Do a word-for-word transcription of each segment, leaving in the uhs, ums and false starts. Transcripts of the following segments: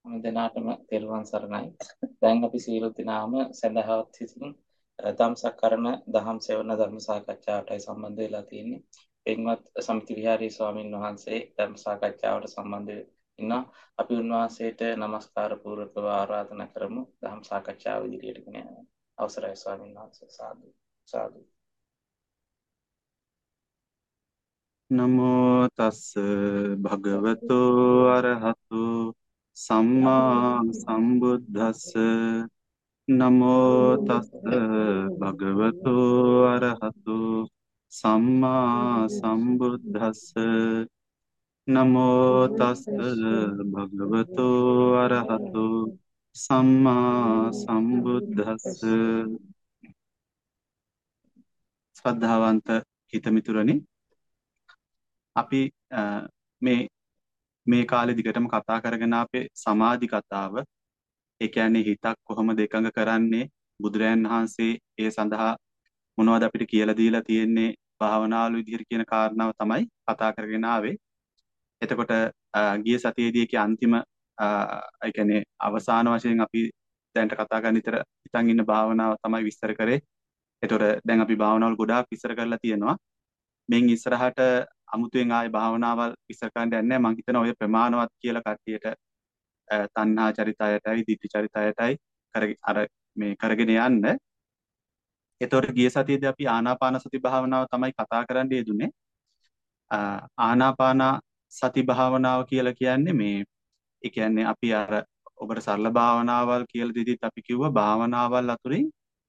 හැම දිනාටම තෙරුවන් සරණයි. දැන් අපි සියලු දෙනාම සඳහාවත් සිටින් ධම්සක් කරන දහම් සෙවන ධර්ම සාකච්ඡාවටයි සම්බන්ධ වෙලා තියෙන්නේ. පින්වත් සමිති විහාරී ස්වාමින් වහන්සේ ධර්ම සාකච්ඡාවට සම්බන්ධ ඉන්නවා. අපි උන්වහන්සේට নমස්කාර පූර්වකව ආරාධනා කරමු ධම් සාකච්ඡාව ඉදිරියට ගෙන යන්න. අවසරයි ස්වාමින් වහන්සේ. සාදු සාදු. නමෝ තස්ස භගවතු අරහතු සම්මා සම්බුද්දස්ස නමෝ තස්ස භගවතු අරහතු සම්මා සම්බුද්දස්ස නමෝ තස්ස භගවතු අරහතු සම්මා සම්බුද්දස්ස ශ්‍රද්ධාවන්ත හිතමිතුරනි අපි මේ මේ කාලේ දිගටම කතා කරගෙන අපේ සමාධි කතාව ඒ කියන්නේ හිතක් කොහොමද එකඟ කරන්නේ බුදුරයන් වහන්සේ ඒ සඳහා මොනවද අපිට කියලා දීලා තියෙන්නේ භාවනාවල විදිහට කියන කාරණාව තමයි කතා කරගෙන ආවේ. එතකොට ගිය සතියේදී ඒකේ අන්තිම ඒ කියන්නේ අවසාන වශයෙන් අපි දැනට කතා කරන විතර හිතන් ඉන්න භාවනාව තමයි විස්තර කරේ. එතකොට දැන් අපි භාවනාවල් ගොඩාක් විස්තර කරලා තියෙනවා. මෙන් ඉස්සරහට අමුතුවෙන් ආයේ භාවනාවල් විස්තර කරන්න යන්නේ නැහැ. මම හිතනවා ඔය ප්‍රමාණවත් කියලා කට්ටියට තණ්හා චරිතයටයි ditthi චරිතයටයි කරගෙන අර මේ කරගෙන යන්න. එතකොට ගිය සතියේදී අපි ආනාපාන සති භාවනාව තමයි කතා කරන්න යෙදුනේ. ආනාපාන සති භාවනාව කියලා කියන්නේ මේ ඒ කියන්නේ අපි අර ඔබට සරල භාවනාවල් කියලා දෙදිත් අපි කිව්වා භාවනාවල් අතුරින්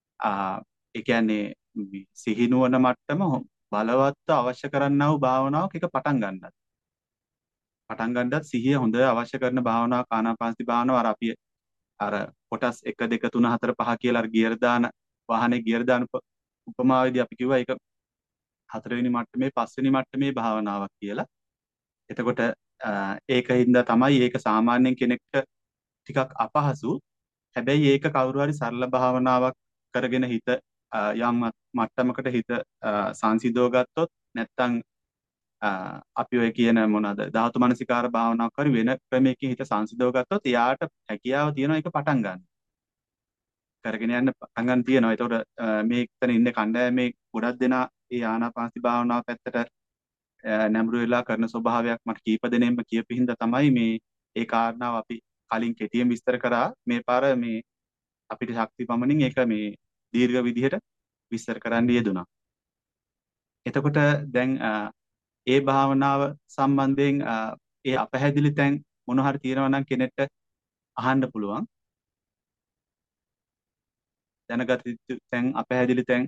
ඒ කියන්නේ සිහිනුවන මට්ටම බලවත්ව අවශ්‍ය කරන්නා වූ භාවනාවක එක පටන් ගන්නත්. පටන් ගන්නත් සිහිය හොඳ අවශ්‍ය කරන භාවනාවක් ආනාපානසති භාවනාව අර අපි අර කොටස් එක දෙක තුන හතර පහ කියලා අර ගියර් දාන වාහනේ ගියර් දාන උපමාවේදී අපි කිව්වා ඒක හතරවෙනි මට්ටමේ පස්වෙනි මට්ටමේ භාවනාවක් කියලා. එතකොට ඒකින්ද තමයි ඒක සාමාන්‍යයෙන් කෙනෙක්ට ටිකක් අපහසු. හැබැයි ඒක කවුරු හරි සරල භාවනාවක් කරගෙන හිත යම් මට්ටමකට හිත සංසිඳව ගත්තොත් නැත්තම් අපි ඔය කියන මොනවාද ධාතු මනසිකාර භාවනාවක් කරි වෙන ක්‍රමයකින් හිත සංසිඳව ගත්තොත් එයාට හැකියාව තියෙනවා ඒක පටන් ගන්න. කරගෙන යන්න පටන් ගන්න තියෙනවා. ඒතකොට මේ එක්තන ඉන්න කණ්ඩායමේ ගොඩක් දෙනා ඒ ආනාපානසති භාවනාව පැත්තට නැඹුරු වෙලා කරන ස්වභාවයක් මට කීප දෙනෙක්ම කියපු හින්දා තමයි මේ ඒ කාරණාව අපි කලින් කෙටියෙන් විස්තර කරා. මේ පාර මේ අපිට ශක්ති පමණින් ඒක මේ දීර්ඝ විදිහට විස්තර කරන්න යෙදුණා. එතකොට දැන් ඒ භාවනාව සම්බන්ධයෙන් ඒ අපහැදිලි තැන් මොන හරි තියෙනවා නම් කෙනෙක්ට අහන්න පුළුවන්. දැනගත යුතු තැන් අපහැදිලි තැන්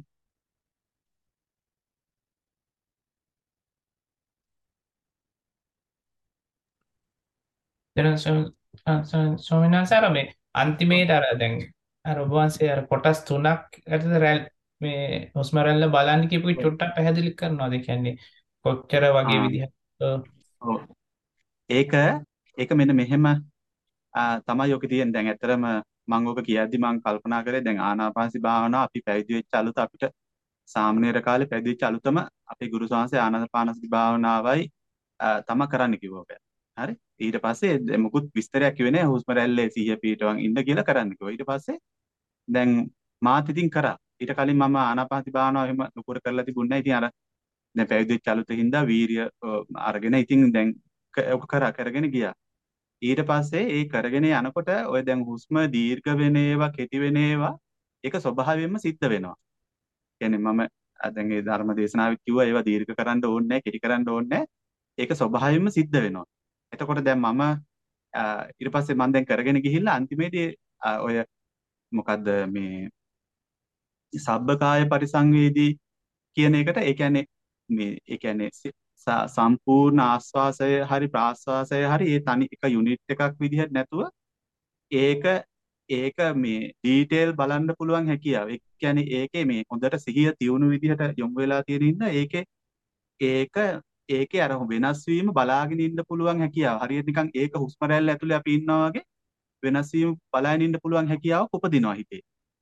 දැන් ස්වාමීන් වහන්සේ අර මේ අන්තිමේට අර දැන් අර ඔබ වහන්සේ අර කොටස් තුනක් ඇතුළත රැල් මේ හුස්ම රැල්ල බලන්න කියපු එක චුට්ටක් පැහැදිලි කරනවාද? ඒ කියන්නේ කොච්චර වගේ විදිහට ඔව් ඒක ඒක මෙන්න මෙහෙම තමයි ඔක තියෙන්නේ. දැන් ඇත්තරම මම ඔක කියද්දි මම කල්පනා කරේ දැන් ආනාපානසති භාවනාව අපි පැවිදි වෙච්ච අලුත අපිට සාමනීර කාලේ පැවිදි වෙච්ච අලුතම අපේ ගුරු සාංශය ආනාපානසති භාවනාවයි තම කරන්න කිව්වා. හරි. ඊට පස්සේ මොකුත් විස්තරයක් කිව්වේ නැහැ. හුස්ම රැල්ලේ සිහිය පිටවන් ඉන්න කියලා කරන්න කිව්වා. ඊට පස්සේ දැන් මාත් ඉතින් කරා. ඊට කලින් මම ආනාපානසති භාවනාව එහෙම නුකර කරලා තිබුණේ නැහැ. ඉතින් අර දැන් පැවිදි වෙච්ච අලුතින් හින්දා වීරිය අරගෙන ඉතින් දැන් ඔක කරා කරගෙන ගියා. ඊට පස්සේ ඒ කරගෙන යනකොට ඔය දැන් හුස්ම දීර්ඝ වෙන ඒවා කෙටි වෙන ඒවා ඒක ස්වභාවයෙන්ම සිද්ධ වෙනවා. කියන්නේ මම දැන් මේ ධර්ම දේශනාවෙත් කිව්වා ඒවා දීර්ඝ කරන්න ඕනේ නැහැ, කෙටි කරන්න ඕනේ නැහැ. ඒක ස්වභාවයෙන්ම සිද්ධ වෙනවා. එතකොට දැන් මම ඊට පස්සේ මම දැන් කරගෙන ගිහිල්ලා අන්තිමේදී ඔය මොකද්ද මේ සබ්බකාය පරිසංවේදී කියන එකට ඒ කියන්නේ මේ ඒ කියන්නේ සම්පූර්ණ ආස්වාසය හරි ප්‍රාස්වාසය හරි ඒ තනි එක යුනිට් එකක් විදිහට නැතුව ඒක ඒක මේ ඩීටේල් බලන්න පුළුවන් හැකියාව. ඒ කියන්නේ ඒකේ මේ හොඳට සිහිය තියුණු විදිහට යොමු වෙලා තියෙන ඉන්න ඒකේ ඒක ඒකේ අර වෙනස් වීම බලාගෙන ඉන්න පුළුවන් හැකියාව. හරියට නිකන් ඒක හුස්ම රැල්ල ඇතුලේ අපි ඉන්නවා වගේ වෙනස් වීම බලාගෙන ඉන්න පුළුවන් හැකියාවක් උපදිනවා හිතේ.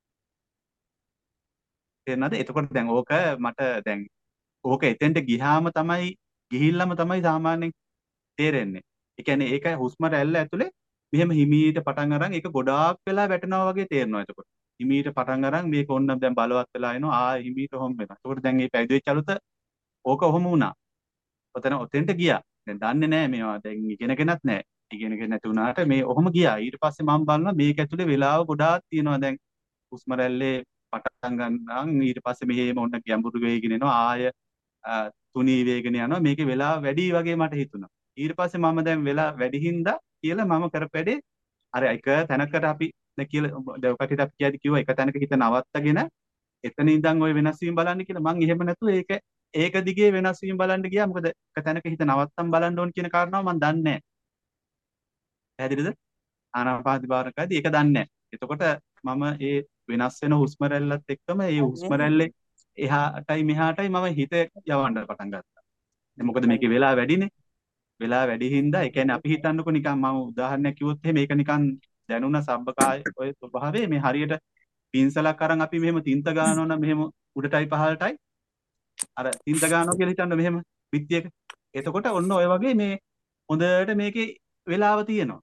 තේරෙනවද? එතකොට දැන් ඕක මට දැන් ඕක එතෙන්ට ගියාම තමයි ගිහිල්ලාම තමයි සාමාන්‍යයෙන් තේරෙන්නේ. ඒ කියන්නේ ඒක හුස්ම රැල්ල ඇතුලේ මෙහෙම හිමීට පටන් අරන් ඒක ගොඩාක් වෙලා වැටෙනවා වගේ තේරෙනවා එතකොට. හිමීට පටන් අරන් මේක ඕන්න දැන් බලවත් වෙලා එනවා ආ හිමීට ඔහොම වෙනවා. එතකොට දැන් මේ පැවිදි වෙච්ච අලුත ඕක ඔහොම වුණා. ඔතන ඔතෙන්ට ගියා. දැන් දන්නේ නැහැ මේවා දැන් ඉගෙනගෙනත් නැහැ. ඉගෙනගෙන නැති වුණාට මේ ඔහොම ගියා. ඊට පස්සේ මම බලනවා මේක ඇතුලේ වෙලාව ගොඩාක් තියෙනවා දැන් හුස්ම රැල්ලේ පටන් ගන්නම් ඊට පස්සේ මෙහෙම ඔන්න ගැඹුරු වෙගෙන එනවා ආය අ, තුනී වේගන යනවා මේකේ වෙලාව වැඩි වගේ මට හිතුණා. ඊට පස්සේ මම දැන් වෙලා වැඩි හින්දා කියලා මම කරපැඩේ අර එක තැනකට අපි දැන් කියලා දැන් ඔකට අපි කියද්දි කිව්වා එක තැනක හිත නවත්තගෙන එතන ඉඳන් ওই වෙනස් වීම බලන්න කියලා මං එහෙම නැතුව ඒක ඒක දිගේ වෙනස් වීම බලන්න ගියා මොකද එක තැනක හිත නවත්තම් බලන්න ඕන කියන කාරණාව මම දන්නේ නැහැ. පැහැදිලිද? ආනාපානසති භාවනාවකදී ඒක දන්නේ නැහැ. එතකොට මම ඒ වෙනස් වෙන හුස්ම රැල්ලත් එක්කම ඒ හුස්ම රැල්ලේ එහාටයි මෙහාටයි මම හිත යවන්න පටන් ගත්තා. දැන් මොකද මේකේ වෙලා වැඩිනේ. වෙලා වැඩි හින්දා ඒ කියන්නේ අපි හිතන්නකො නිකන් මම උදාහරණයක් කිව්වොත් එහෙම මේක නිකන් දැනුණ සබ්බකාය ඔය ස්වභාවයේ මේ හරියට පින්සලක් අරන් අපි මෙහෙම තින්ත ගන්නවා නම් මෙහෙම උඩටයි පහළටයි අර තින්ත ගන්නවා කියලා හිතන්න මෙහෙම පිටියක. එතකොට ඔන්න ඔය වගේ මේ හොඳට මේකේ වෙලාව තියෙනවා.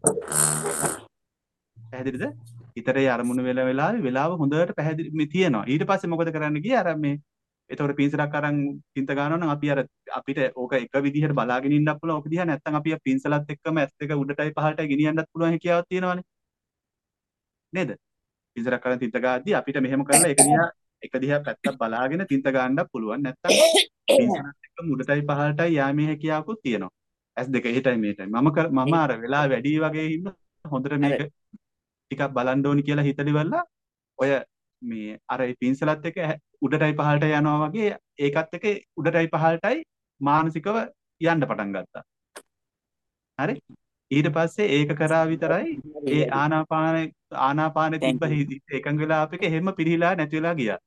පැහැදිලිද? හිතරේ අරමුණු වෙල වෙලාවේ වෙලාව හොඳට පැහැදිලි මේ තියෙනවා. ඊට පස්සේ මොකද කරන්න ගියේ අර මේ එතකොට පින්සලක් අරන් තින්ත ගන්නවා නම් අපි අර අපිට ඕක එක විදිහට බලාගෙන ඉන්නත් පුළුවන්. ඕක දිහා නැත්තම් අපි පින්සලත් එක්කම ඇස් දෙක උඩටයි පහළටයි ගෙනියන්නත් පුළුවන් හැකියාවක් තියෙනවානේ. නේද? පින්සලක් අරන් තින්ත ගාද්දි අපිට මෙහෙම කරලා ඒක දිහා එක දිහා පැත්තක් බලාගෙන තින්ත ගන්නත් පුළුවන්. නැත්තම් පින්සලත් එක්කම උඩටයි පහළටයි යාමේ හැකියාවකුත් තියෙනවා. ඇස් දෙක එහෙටයි මෙහෙටයි. මම කර- මම අර වෙලා වැඩි වගේ ඉන්න හොඳට මේක ටිකක් බලන්න ඕනි කියලා හිතලිවලා ඔය මේ අර ඒ පින්සලත් එක්ක ඇහ- උඩටයි පහළට යනවා වගේ ඒකත් එක්ක උඩටයි පහළටයි මානසිකව යන්න පටන් ගත්තා. හරි? ඊට පස්සේ ඒක කරා විතරයි ඒ ආනාපාන ආනාපානෙ තිබ්බ හිත එකඟ වෙලා අපේක හැම පිරිහිලා නැති වෙලා ගියා.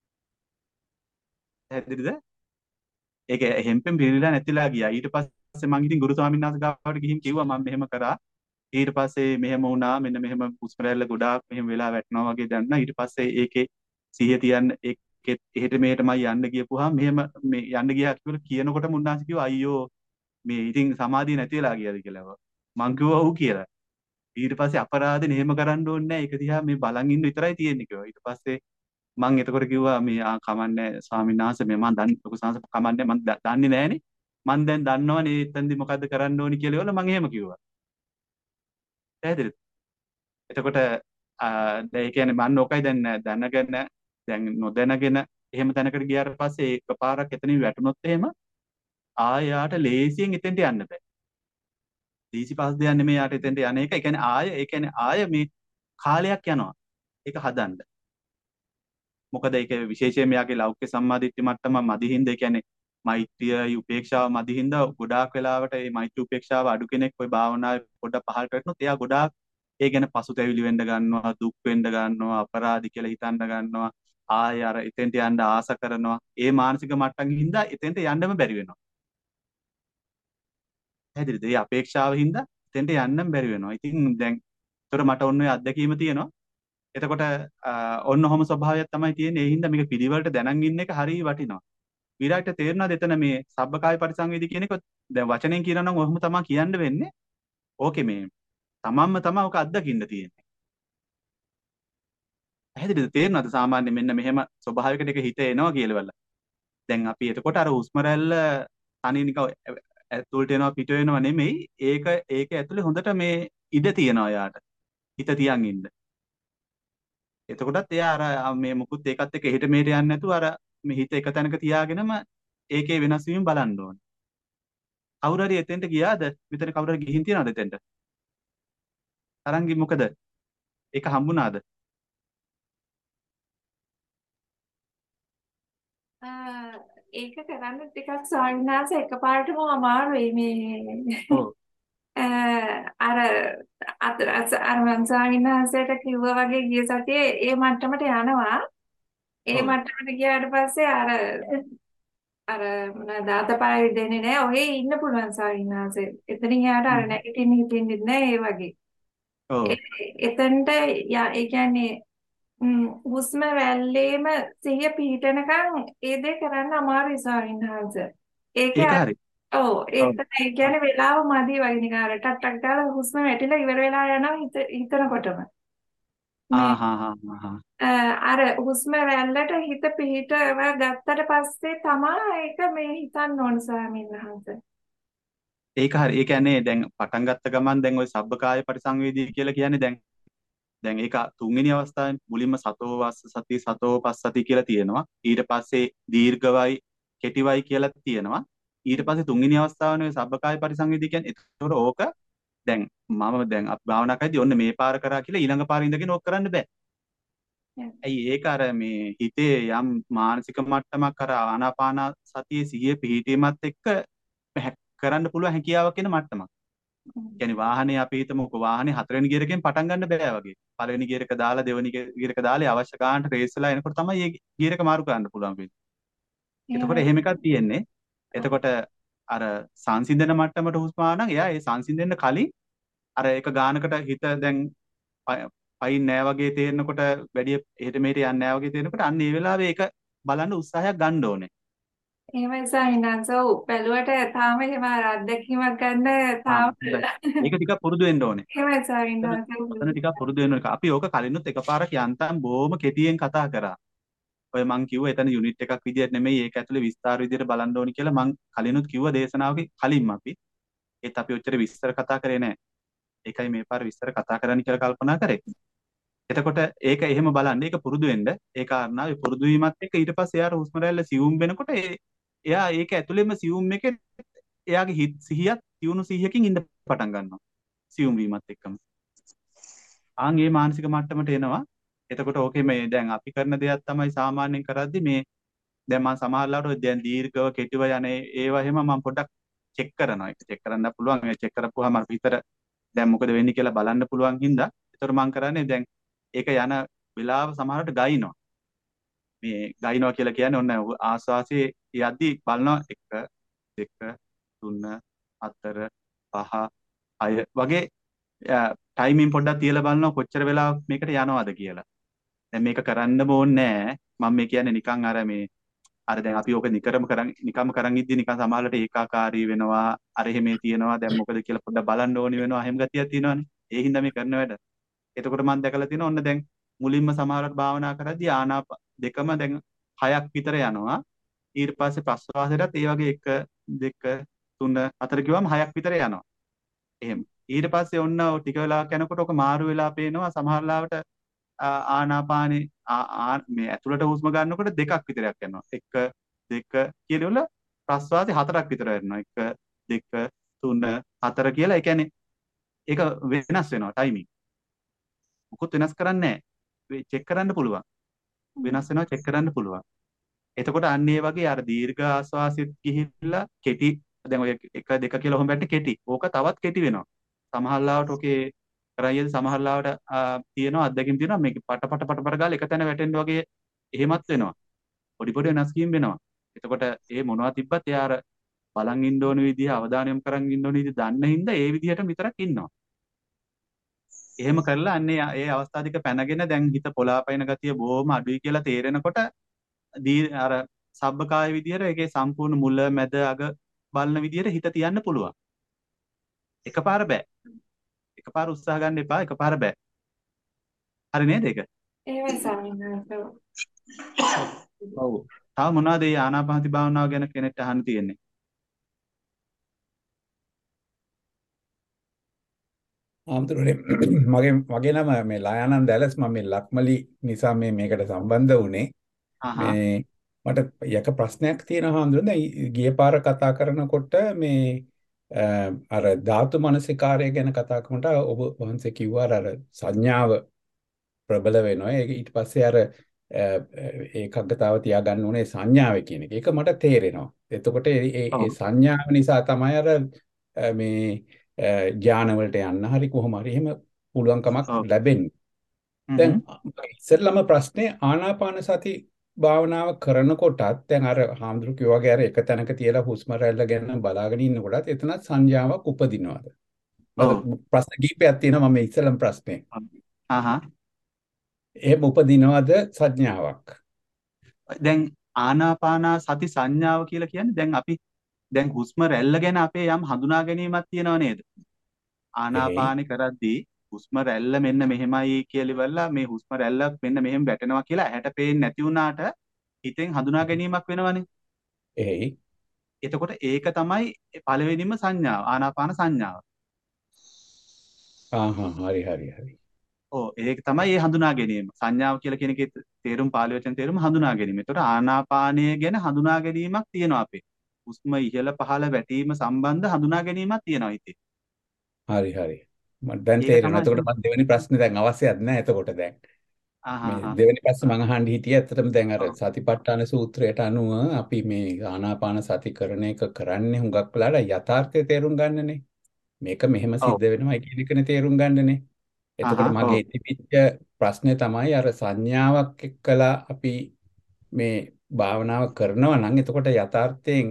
පැහැදිලිද? ඒක හැම්පෙන් පිරිහිලා නැතිලා ගියා. ඊට පස්සේ මං ඉතින් ගුරු ස්වාමීන් වහන්සේ ගාවට ගිහින් කිව්වා මම මෙහෙම කරා. ඊට පස්සේ මෙහෙම වුණා මෙන්න මෙහෙම හුස්ම රැල්ල ගොඩාක් මෙහෙම වෙලා වැටෙනවා වගේ දැනුණා. ඊට පස්සේ ඒකේ සිහිය තියන්න ඒකේ එහෙට මෙහෙටම යන්න ගියපුවාම මෙහෙම මේ යන්න ගියා කියලා කියනකොටම උන්වහන්සේ කිව්වා අයියෝ මේ ඉතින් සමාධිය නැති වෙලා ගියාද කියලා. මං කිව්වා ඔව් කියලා. ඊට පස්සේ අපරාධෙන් එහෙම කරන්න ඕනේ නැහැ. ඒක දිහා මේ බලන් ඉන්න විතරයි තියෙන්නේ කිව්වා. ඊට පස්සේ මං එතකොට කිව්වා මේ ආ කමන්නේ ස්වාමීන් වහන්සේ මේ මං දන්නේ ලොකු සංස කමන්නේ මං ද- දන්නේ නැහනේ. මං දැන් දන්නවනේ එතනදි මොකද්ද කරන්න ඕනි කියලා ඒවල මං එහෙම කිව්වා. පැහැදිලිද? එතකොට ආ දැන් ඒ කියන්නේ මම ඕකයි දැන් දැනගෙන දැන් නොදැනගෙන එහෙම තැනකට ගියාට පස්සේ එකපාරක් එතනින් වැටුනොත් එහෙම ආයාට ලේසියෙන් එතෙන්ට යන්න බෑ. දීසි පාස් දෙයක් නෙමෙයි යාට එතෙන්ට යන එක. ඒ කියන්නේ ආය ඒ කියන්නේ ආය මේ කාලයක් යනවා. ඒක හදන්න. මොකද ඒක විශේෂයෙන් මෙයාගේ ලෞකික සම්මාදිට්ඨි මට්ටම මදිහින්ද ඒ කියන්නේ මෛත්‍රියයි උපේක්ෂාව මදිහින්ද ගොඩාක් වෙලාවට මේ මෛත්‍රී උපේක්ෂාව අඩු කෙනෙක් ওই භාවනාවේ පොඩ්ඩක් පහළට වැටුනොත් එයා ගොඩාක් ඒ ගැන පසුතැවිලි වෙන්න ගන්නවා දුක් වෙන්න ගන්නවා අපරාධි කියලා හිතන්න ගන්නවා ආය අර එතෙන්ට යන්න ආස කරනවා ඒ මානසික මට්ටම් හින්දා එතෙන්ට යන්නම බැරි වෙනවා පැහැදිලිද ඒ අපේක්ෂාව හින්දා එතෙන්ට යන්නම බැරි වෙනවා ඉතින් දැන් ඒතර මට ඔන්න ඔය අත්දැකීම තියෙනවා එතකොට අ, ඔන්න ඔහොම ස්වභාවයක් තමයි තියෙන්නේ ඒ හින්දා මේක පිළිවෙලට දැනන් ඉන්න එක හරිය වටිනවා විරාට තේරෙනවද එතන මේ සබ්බකාය පරිසංවේදී කියන එක දැන් වචනෙන් කියනවා නම් ඔහොම තමයි කියන්න වෙන්නේ ඕකේ මේ තමන්ම තමයි ඔක අත්දකින්න තියෙන්නේ පැහැදිලිද තේරෙනවද සාමාන්‍ය මෙන්න මෙහෙම ස්වභාවිකට එක හිත එනවා කියලාවල දැන් අපි එතකොට අර හුස්ම රැල්ල තනිය නිකන් ඇතුළට එනවා පිට වෙනවා නෙමෙයි ඒක ඒක ඇතුලේ හොඳට මේ ඉඩ තියනවා යාට හිත තියන් ඉන්න එතකොටත් එයා අර මේ මුකුත් ඒකත් එක්ක එහෙට මෙහෙට යන්නේ නැතුව අර මේ හිත එක තැනක තියාගෙනම ඒකේ වෙනස් වීම බලන්න ඕනේ කවුරු හරි එතෙන්ට ගියාද මෙතන කවුරු හරි ගිහින් තියනවද එතෙන්ට තරංගි මොකද ඒක හම්බුණාද ආ, ඒක කරන්න ටිකක් ස්වාමීන් වහන්සේ එකපාරටම අමාරුයි මේ ඔව් ආ, අර අත අර මං ස්වාමීන් වහන්සේට කිව්වා වගේ ගිය සතියේ ඒ මට්ටමට යනවා ඒ ඔව් මට්ටමට ගියාට පස්සේ අර අර මොනවාද අතපය දෙන්නේ නැහැ ඔහේ ඉන්න පුළුවන් ස්වාමීන් වහන්සේ එතනින් එහාට අර හ්ම්. නැගිටින්න හිතෙන්නේ නැහැ ඒ වගේ ඔව් ඒ- එතනට යා- ඒ කියන්නේ ම්, හුස්ම රැල්ලේම සිහිය පිහිටනකම් ඒ දේ කරන්න අමාරුයි ස්වාමීන් වහන්සේ. ඒක ඒක හරි ඔව් ඔව්. එතන ඒ කියන්නේ වෙලාව මදි වගේ නිකන් අර ටක් ටක් ගාලා හුස්ම වැටිලා ඉවර වෙලා යනවා හිත හිතනකොටම. මේ ආ හා හා හා හා. අ, අර හුස්ම රැල්ලට හිත පිහිටව ගත්තට පස්සේ තමයි ඒක මේ හිතන්න ඕන ස්වාමීන් වහන්සේ. ඒක හරි. ඒ කියන්නේ දැන් පටන් ගත්ත ගමන් දැන් ওই සබ්බකාය පරිසංවේදී කියලා කියන්නේ දැන් දැන් ඒක තුන්වෙනි අවස්ථාවේ මුලින්ම සතෝ වස්ස සති සතෝ පස්සති කියලා තියෙනවා. ඊට පස්සේ දීර්ඝවයි කෙටිවයි කියලා තියෙනවා. ඊට පස්සේ තුන්වෙනි අවස්ථාවනේ සබ්බකාය පරිසංවේදී කියන්නේ. ඒතකොට ඕක දැන් මම දැන් අපි භාවනා කරද්දී ඔන්න මේ පාර කරා කියලා ඊළඟ පාර ඉඳගෙන ඕක කරන්න බෑ. ඇයි ඒක අර මේ හිතේ යම් මානසික මට්ටමක් අර ආනාපාන සතියේ සිහිය පිහිටීමත් එක්ක පැහැ- කරන්න පුළුවන් හැකියාවක් එන මට්ටමක්. කියන්නේ වාහනේ අපි හිතමුකෝ වාහනේ හතරවෙනි ගියර් එකෙන් පටන් ගන්න බෑ වගේ. පළවෙනි ගියර් එක දාලා දෙවෙනි ගියර් එක දාලා අවශ්‍ය ගානට රේස් වෙලා එනකොට තමයි මේ ගියර් එක මාරු කරන්න පුළුවන් වෙන්නේ. එතකොට එහෙම එකක් තියෙන්නේ. එතකොට අර සංසිඳන මට්ටමට හුස්ම ආනනම් එයා ඒ සංසිඳෙන්න කලින් අර එක ගානකට හිත දැන් ප- පයින් නෑ වගේ තේරෙනකොට වැඩි එහෙට මෙහෙට යන්නේ නෑ වගේ තේරෙනකොට අන්න ඒ වෙලාවේ ඒක බලන්න උත්සාහයක් ගන්න ඕනේ. එහෙමයි ස්වාමීන් වහන්සේ. ඔව් බැලුවට තාම එහෙම අර අත්දැකීමක් ගන්න ආ තාම හොඳයි. ඒක ටිකක් පුරුදු වෙන්න ඕනේ. එහෙමයි ස්වාමීන් ඔතන වහන්සේ. ඔතන ටිකක් පුරුදු වෙන්න ඕනේ. අපි ඕක කලිනුත් එකපාරක් යන්තම් බොහොම කෙටියෙන් කතා කරා. ඔය මං කිව්වා එතන යුනිට් එකක් විදියට නෙමෙයි ඒක ඇතුලේ විස්තර විදියට බලන්න ඕනි කියලා මං කලිනුත් කිව්වා දේශනාවක කලින්ම අපි. ඒත් අපි ඔච්චර විස්තර කතා කරේ නැහැ. ඒකයි මේ පාර විස්තර කතා කරන්න කියලා කල්පනා කරේ. එතකොට ඒක එහෙම බලන්න ඒක පුරුදු වෙන්න ඒ කාරණාව පුරුදු වීමත් එක්ක ඊට පස්සේ එයාට හුස්ම රැල්ල සියුම් වෙනකොට ඒ එයා ඒක ඇතුළෙම සියුම් එකේ එයාගේ හිත සිහියත් තියුණු සිහියකින් ඉන්න පටන් ගන්නවා සියුම් වීමත් එක්කම ආන් මේ මානසික මට්ටමට එනවා එතකොට ඕකේ මේ දැන් අපි කරන දෙයක් තමයි සාමාන්‍යයෙන් කරද්දි මේ දැන් මම සමහරවිට ඔය දැන් දීර්ඝව කෙටිව යන්නේ ඒවා එහෙම මම පොඩ්ඩක් චෙක් කරනවා ඒක චෙක් කරන්න පුළුවන් ඒ චෙක් කරපුවාම අපිට විතර දැන් මොකද වෙන්නේ කියලා බලන්න පුළුවන් හින්දා ඒතර මම කරන්නේ දැන් ඒක යන වෙලාව සමහරවිට ගයිනවා. මේ ගයිනවා කියලා කියන්නේ ඔන්න ආස්වාසියේ යද්දි බලනවා එක දෙක තුන හතර පහ හය වගේ ටයිමින් පොඩ්ඩක් තියලා බලනවා කොච්චර වෙලාවක් මේකට යනවද කියලා. දැන් මේක කරන්න ඕනේ නෑ. මම මේ කියන්නේ නිකන් අර මේ අර දැන් අපි ඕක නිකරම කරන් නිකම්ම කරන් ඉද්දි නිකන් සමහරවිට ඒකාකාරී වෙනවා. අර එහෙමේ තියනවා දැන් මොකද කියලා පොඩ්ඩක් බලන්න ඕනි වෙනවා. එහෙම ගතියක් තියෙනවනේ. ඒ හින්දා මේ කරන වැඩ. එතකොට මම දැකලා තියෙනවා ඔන්න දැන් මුලින්ම සමහරවිට භාවනා කරද්දී ආනාප දෙකම දැන් හයක් විතර යනවා ඊට පස්සේ ප්‍රස්වාසයටත් ඒ වගේ එක දෙක තුන හතර කිව්වම හයක් විතර යනවා එහෙම ඊට පස්සේ ඔන්න ටික වෙලාවක් යනකොට ඔක මාරු වෙලා පේනවා සමහරවිට ආනාපානේ මේ ඇතුළට හුස්ම ගන්නකොට දෙකක් විතරක් යනවා එක දෙක කියනවල ප්‍රස්වාසය හතරක් විතර වෙනවා එක දෙක තුන හතර කියලා ඒ කියන්නේ ඒක වෙනස් වෙනවා ටයිමින් මොකුත් වෙනස් කරන්නේ නැහැ. චෙක් කරන්න පුළුවන්. වෙනස් වෙනවා චෙක් කරන්න පුළුවන්. එතකොට අන්න ඒ වගේ අර දීර්ඝ ආස්වාසෙත් ගිහිල්ලා කෙටි දැන් ඔය එක දෙක කියලා ඔහොම බැටි කෙටි. ඕක තවත් කෙටි වෙනවා. සමහර ලාවට ඔකේ කරයිද සමහර ලාවට තියෙනවා අත්දැකීම් තියෙනවා මේක පට පට පට පට ගාලා එක තැන වැටෙන්න වගේ එහෙමත් වෙනවා. පොඩි පොඩි වෙනස් වීම් වෙනවා. එතකොට ඒ මොනවා තිබ්බත් එයා අර බලන් ඉන්න ඕන විදිහ අවධානය යොමු කරන් ඉන්න ඕන විදිහ දන්න හින්දා ඒ විදිහට විතරක් ඉන්නවා. එහෙම කරලා අන්නේ ඒ අවස්ථා ටික පැනගෙන දැන් හිත පොළාපයින් ගතිය බොහොම අඩුයි කියලා තේරෙනකොට දී අර සබ්බකාය විදියට ඒකේ සම්පූර්ණ මුල මැද අග බලන විදියට හිත තියන්න පුළුවන්. එකපාර බෑ. එකපාර උත්සාහ ගන්න එපා. එකපාර බෑ. හරි නේද ඒක? එහෙමයි ස්වාමීන් වහන්සේ. ඔව්. තව මොනවද මේ ආනාපානසති භාවනාව ගැන කෙනෙක්ට අහන්න තියෙන්නේ? ආම්තුරනේ මගේ මගේ නම මේ ලයානන්ද ඇලස් මම මේ ලක්මලි නිසා මේ මේකට සම්බන්ධ වුණේ මේ මට යක ප්‍රශ්නයක් තියෙනවා හඳුනන ගිය පාර කතා කරනකොට මේ අර ධාතු මනසිකාරය ගැන කතා කරනකොට ඔබ වහන්සේ කිව්වා අර සංඥාව ප්‍රබල වෙනවා ඒක ඊට පස්සේ අර ඒකග්ගතාව තියාගන්න ඕනේ සංඥාවේ කියන එක. ඒක මට තේරෙනවා. එතකොට ඒ සංඥාව නිසා තමයි අර මේ ඥාන වලට යන්න හරි කොහොම හරි එහෙම පුළුවන්කමක් ලැබෙන්නේ. දැන් ඉස්සෙල්ලාම ප්‍රශ්නේ ආනාපාන සති භාවනාව කරනකොටත් දැන් අර හාමුදුරු කිව්වා වගේ අර එක තැනක තියලා හුස්ම රැල්ල ගැන බලාගෙන ඉන්නකොටත් එතන සංඥාවක් උපදිනවද? ප්‍රශ්න කීපයක් තියෙනවා මම ඉස්සෙල්ලාම ප්‍රශ්නේ. ආහා. එහෙම උපදිනවද සංඥාවක්? දැන් ආනාපාන සති සංඥාව කියලා කියන්නේ දැන් අපි දැන් හුස්ම රැල්ල ගැන අපේ යම් හඳුනා ගැනීමක් තියෙනව නේද? එහෙයි. ආනාපානෙ කරද්දී හුස්ම රැල්ල මෙන්න මෙහෙමයි කියලා ඉවරලා මේ හුස්ම රැල්ල මෙන්න මෙහෙම වැටෙනවා කියලා ඇහැට පේන්නේ නැති වුණාට හිතෙන් හඳුනා ගැනීමක් වෙනවනේ. එහෙයි. එතකොට ඒක තමයි පළවෙනිම සංඥාව ආනාපාන සංඥාව. ආ හා හරි හරි හරි. ඔව් ඒක තමයි ඒ හඳුනා ගැනීම. සංඥාව කියලා කියන එකේ තේරුම් පාළි වචන තේරුම හඳුනා ගැනීම. එතකොට ආනාපානය ගැන හඳුනා ගැනීමක් තියෙනවා අපේ. හුස්ම ඉහළ පහළ වැටීම සම්බන්ධ හඳුනා ගැනීමක් තියෙනවා හිතේ. හරි හරි. මට දැන් ඒක තේරෙනවා. තමයි එතකොට මම දෙවෙනි ප්‍රශ්නේ දැන් අවශ්‍යත් නැහැ එතකොට දැන්. ආහා මේ හා දෙවෙනි ප්‍රශ්නේ මම අහන්න හිටියේ ඇත්තටම දැන් අර ඔව් සතිපට්ඨාන සූත්‍රයට අනුව අපි මේ ආනාපාන සති කරන එක කරන්නේ හුඟක් වෙලාවට යථාර්ථය තේරුම් ගන්නනේ. මේක මෙහෙම ඔව් සිද්ධ වෙනවා කියන එකනේ තේරුම් ගන්නනේ. එතකොට ආහා ඔව් මගේ තිබිච්ච ප්‍රශ්නේ තමයි අර සංඥාවක් එක්කලා අපි මේ භාවනාව කරනවා නම් එතකොට යථාර්ථයෙන්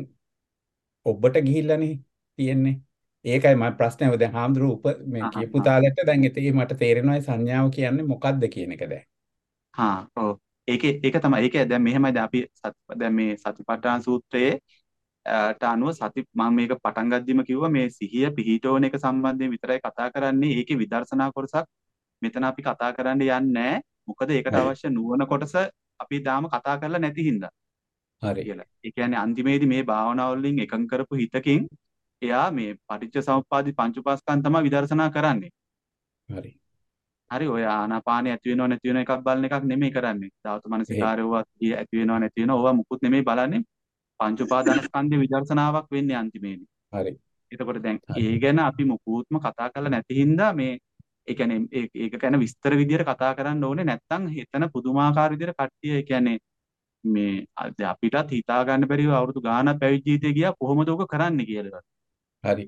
ඔබට ගිහිල්ලානේ තියෙන්නේ. ඒකයි මම ප්‍රශ්නේ. දැන් හාමුදුරුවෝ උප මේ ආහා කියපු හා තාලෙට දැන් ඉතින් මට තේරෙනවා ඒ සංඥාව කියන්නේ මොකක්ද කියන එක දැන්. හා ඔව් ඒකේ ඒක තමයි ඒකේ දැන් මෙහෙමයි දැන් අපි සත්- දැන් මේ සතිපට්ඨාන සූත්‍රයේ ට අනුව සති මම මේක පටන් ගද්දිම කිව්වා මේ සිහිය පිහිටවන එක සම්බන්ධයෙන් විතරයි කතා කරන්නේ. ඒකේ විදර්ශනා කොටසක් මෙතන අපි කතා කරන්න යන්නේ නැහැ. මොකද ඒකට හරි. අවශ්‍ය නුවණ කොටස අපි තාම කතා කරලා නැති හින්දා හරි. කියලා. ඒ කියන්නේ අන්තිමේදී මේ භාවනාව වලින් එකඟ කරපු හිතකින් එයා මේ පටිච්ච සමුප්පාදි පංච උපාස්කන්ධ තමයි විදර්ශනා කරන්නේ. හරි. හරි ඔය ආනාපානෙ ඇති වෙනව නැති වෙනව එකක් බලන එකක් නෙමෙයි කරන්නේ. ධාතු එහෙයි. මනසිකාරයවත් ඇති වෙනව නැති වෙනව ඕවා මුකුත් නෙමෙයි බලන්නේ. පංච උපාදානස්කන්ධේ විදර්ශනාවක් වෙන්නේ අන්තිමේදී. හරි. එතකොට දැන් හරි. ඒ ගැන අපි මුකුත්ම කතා කරලා නැති හින්දා මේ ඒ කියන්නේ ඒ- ඒක ගැන විස්තර විදියට කතා කරන්න ඕනේ නැත්නම් එතන පුදුමාකාර විදියට කට්ටිය ඒ කියන්නේ මේ අද අපිටත් හිතා ගන්න බැරිව අවුරුදු ගාණක් පැවිදි ජීවිතේ ගියා කොහොමද ඕක කරන්නේ කියලා. හරි.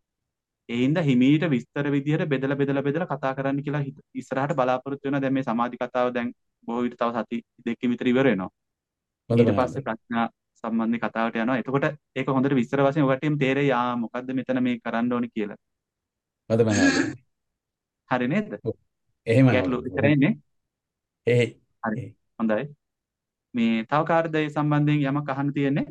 ඒ හින්දා හිමීට විස්තර විදියට බෙදලා බෙදලා බෙදලා කතා කරන්න කියලා හිත- ඉස්සරහට බලාපොරොත්තු වෙනවා. දැන් මේ සමාධි කතාව දැන් බොහෝ විට තව සති දෙකකින් විතර ඉවර වෙනවා. ඊට හොඳයි පස්සේ හොඳයි. ප්‍රඥා සම්බන්ධ කතාවට යනවා. එතකොට ඒක හොඳට විස්තර වශයෙන් ඔයගොල්ලන්ට තේරෙයි ආ මොකද්ද මෙතන මේ කරන්න ඕනේ කියලා. හොඳයි හාමුදුරුවනේ. හරි නේද? ඔව්. එහෙම ගැටලු හාමුදුරුවෝ. විතරයිනේ. එහෙයි. හරි. එහෙයි. හොඳයි. මේ තව කාටද ඒ සම්බන්ධයෙන් යමක් අහන්න තියෙන්නේ?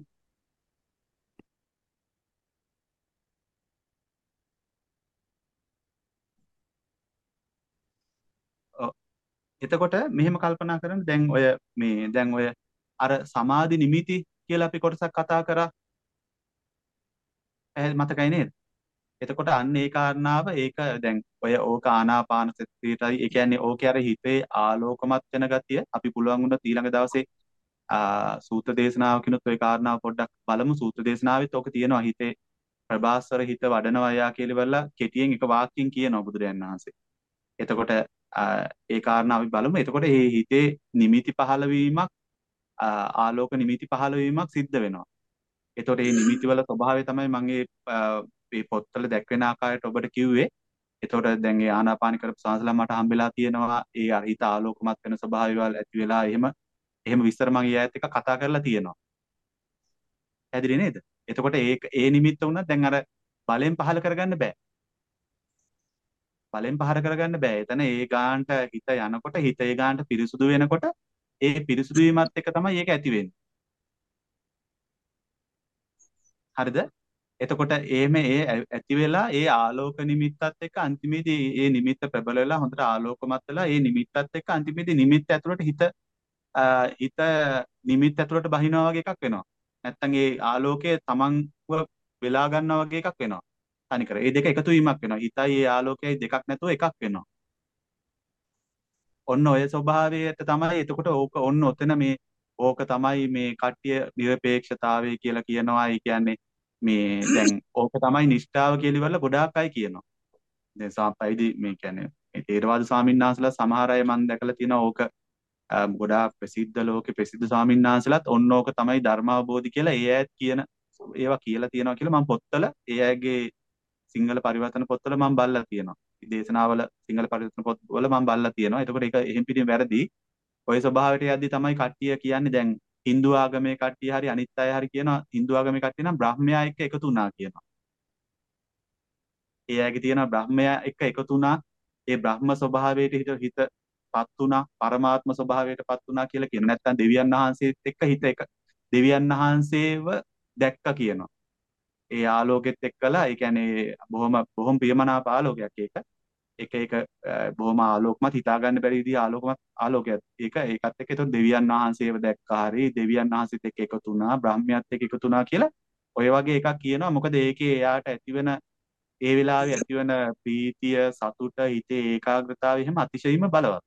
ඔව්. එතකොට මෙහෙම කල්පනා කරන්න දැන් ඔය මේ දැන් ඔය අර සමාධි නිමිති කියලා අපි කොටසක් කතා කරා. ඇයි මතකයි නේද? එතකොට අන්න ඒ කාරණාව ඒක දැන් ඔය ඕක ආනාපාන සතියටයි ඒ කියන්නේ ඕකේ අර හිතේ ආලෝකමත් වෙන ගතිය අපි පුළුවන් වුණොත් ඊළඟ දවසේ ආ සූත්‍ර දේශනාවකිනුත් ওই කාරණාව පොඩ්ඩක් බලමු. සූත්‍ර දේශනාවෙත් ඕක තියෙනවා හිතේ ප්‍රභාස්වර හිත වඩනවා යා කියලා ඉවරලා කෙටියෙන් එක වාක්‍යයෙන් කියනවා බුදුරජාණන් වහන්සේ. එතකොට ආ, ඒ කාරණා අපි බලමු. එතකොට මේ හිතේ නිමිති පහළ වීමක් ආ, ආලෝක නිමිති පහළ වීමක් සිද්ධ වෙනවා. එතකොට මේ නිමිති වල ස්වභාවය තමයි මම මේ ආ, මේ පොත්වල දැක්වෙන ආකාරයට ඔබට කිව්වේ. එතකොට දැන් ඒ ආනාපාන කරපු සංසලා මට හම්බෙලා තියෙනවා. ඒ අර හිත ආලෝකමත් වෙන ස්වභාවයවල් ඇති වෙලා එහෙම එහෙම විස්තර මම ඒ ආයත් එක කතා කරලා තියෙනවා. පැහැදිලි නේද? එතකොට ඒක ඒ නිමිත්ත වුණත් දැන් අර බලෙන් පහල කරගන්න බෑ. බලෙන් පහර කරගන්න බෑ. එතන ඒ ගානට හිත යනකොට හිත ඒ ගානට පිරිසුදු වෙනකොට ඒ පිරිසුදු වීමත් එක්ක තමයි ඒක ඇති වෙන්නේ. හරිද? එතකොට එහෙම ඒ ඇ- ඇති වෙලා ඒ ආලෝක නිමිත්තත් එක්ක අන්තිමේදී ඒ නිමිත්ත ප්‍රබල වෙලා හොඳට ආලෝකමත් වෙලා ඒ නිමිත්තත් එක්ක අන්තිමේදී නිමිත්ත ඇතුළට හිත ආ, හිත නිමිත්ත ඇතුළට බහිනවා වගේ එකක් වෙනවා. නැත්තම් ඒ ආලෝකය තමන්ව වෙලා ගන්නවා වගේ එකක් වෙනවා. තනිකර. ඒ දෙක එකතු වීමක් වෙනවා. හිතයි ඒ ආලෝකයයි දෙකක් නැතුව එකක් වෙනවා. ඔන්න ඔය ස්වභාවයට තමයි එතකොට ඕක ඔන්න ඔතන මේ ඕක තමයි මේ කට්ටිය නිර්පේක්ෂතාවය කියලා කියනවා. ඒ කියන්නේ මේ දැන් ඕක තමයි නිෂ්ඨාව කියලා ඉවරලා ගොඩාක් අය කියනවා. දැන් සාපයිදි මේ කියන්නේ මේ ථේරවාද ස්වාමීන් වහන්සේලා සමහර අය මම දැකලා තියෙනවා ඕක අ, ගොඩාක් ප්‍රසිද්ධ ලෝකේ ප්‍රසිද්ධ ස්වාමීන් වහන්සේලාත් ඔන්න ඕක තමයි ධර්මාවබෝධි කියලා ඒ අයත් කියන ඒවා කියලා තියෙනවා කියලා මම පොත්වල ඒ අයගේ සිංහල පරිවර්තන පොත්වල මම බලලා තියෙනවා. දේශනාවල සිංහල පරිවර්තන පොත්වල මම බලලා තියෙනවා. එතකොට ඒක එහෙම් පිටින් වැරදි. ওই ස්වභාවයට යද්දි තමයි කට්ටිය කියන්නේ දැන් Hindu ආගමේ කට්ටිය හරි අනිත් අය හරි කියනවා Hindu ආගමේ කට්ටිය නම් බ්‍රහ්මයා එක්ක එකතු වුණා කියනවා. ඒ අයගේ තියෙනවා බ්‍රහ්මයා එක්ක එකතු වුණා. ඒ බ්‍රහ්ම ස්වභාවයට හිත හිතපත් වුණා. පරමාත්ම ස්වභාවයටපත් වුණා කියලා කියන. නැත්නම් දෙවියන් වහන්සේත් එක්ක හිත එක දෙවියන් වහන්සේව දැක්ක කියනවා. ඒ ආලෝකෙත් එක්කලා ඒ කියන්නේ බොහොම බොහොම ප්‍රියමනාප ආලෝකයක් ඒක. එක එක බොහොම ආලෝකමත් හිතා ගන්න බැරි විදිහ ආලෝකමත් ආලෝකයක්. ඒක ඒකත් එක්ක ඒතකොට දෙවියන් වහන්සේව දැක්කා හරි දෙවියන් වහන්සේත් එක්ක එකතු වුණා බ්‍රහ්මයාත් එක්ක එකතු වුණා කියලා ඔය වගේ එකක් කියනවා. මොකද ඒකේ එයාට ඇතිවෙන ඒ වෙලාවේ ඇතිවන ප්‍රීතිය සතුට හිතේ ඒකාග්‍රතාවය එහෙම අතිශයින්ම බලවත්.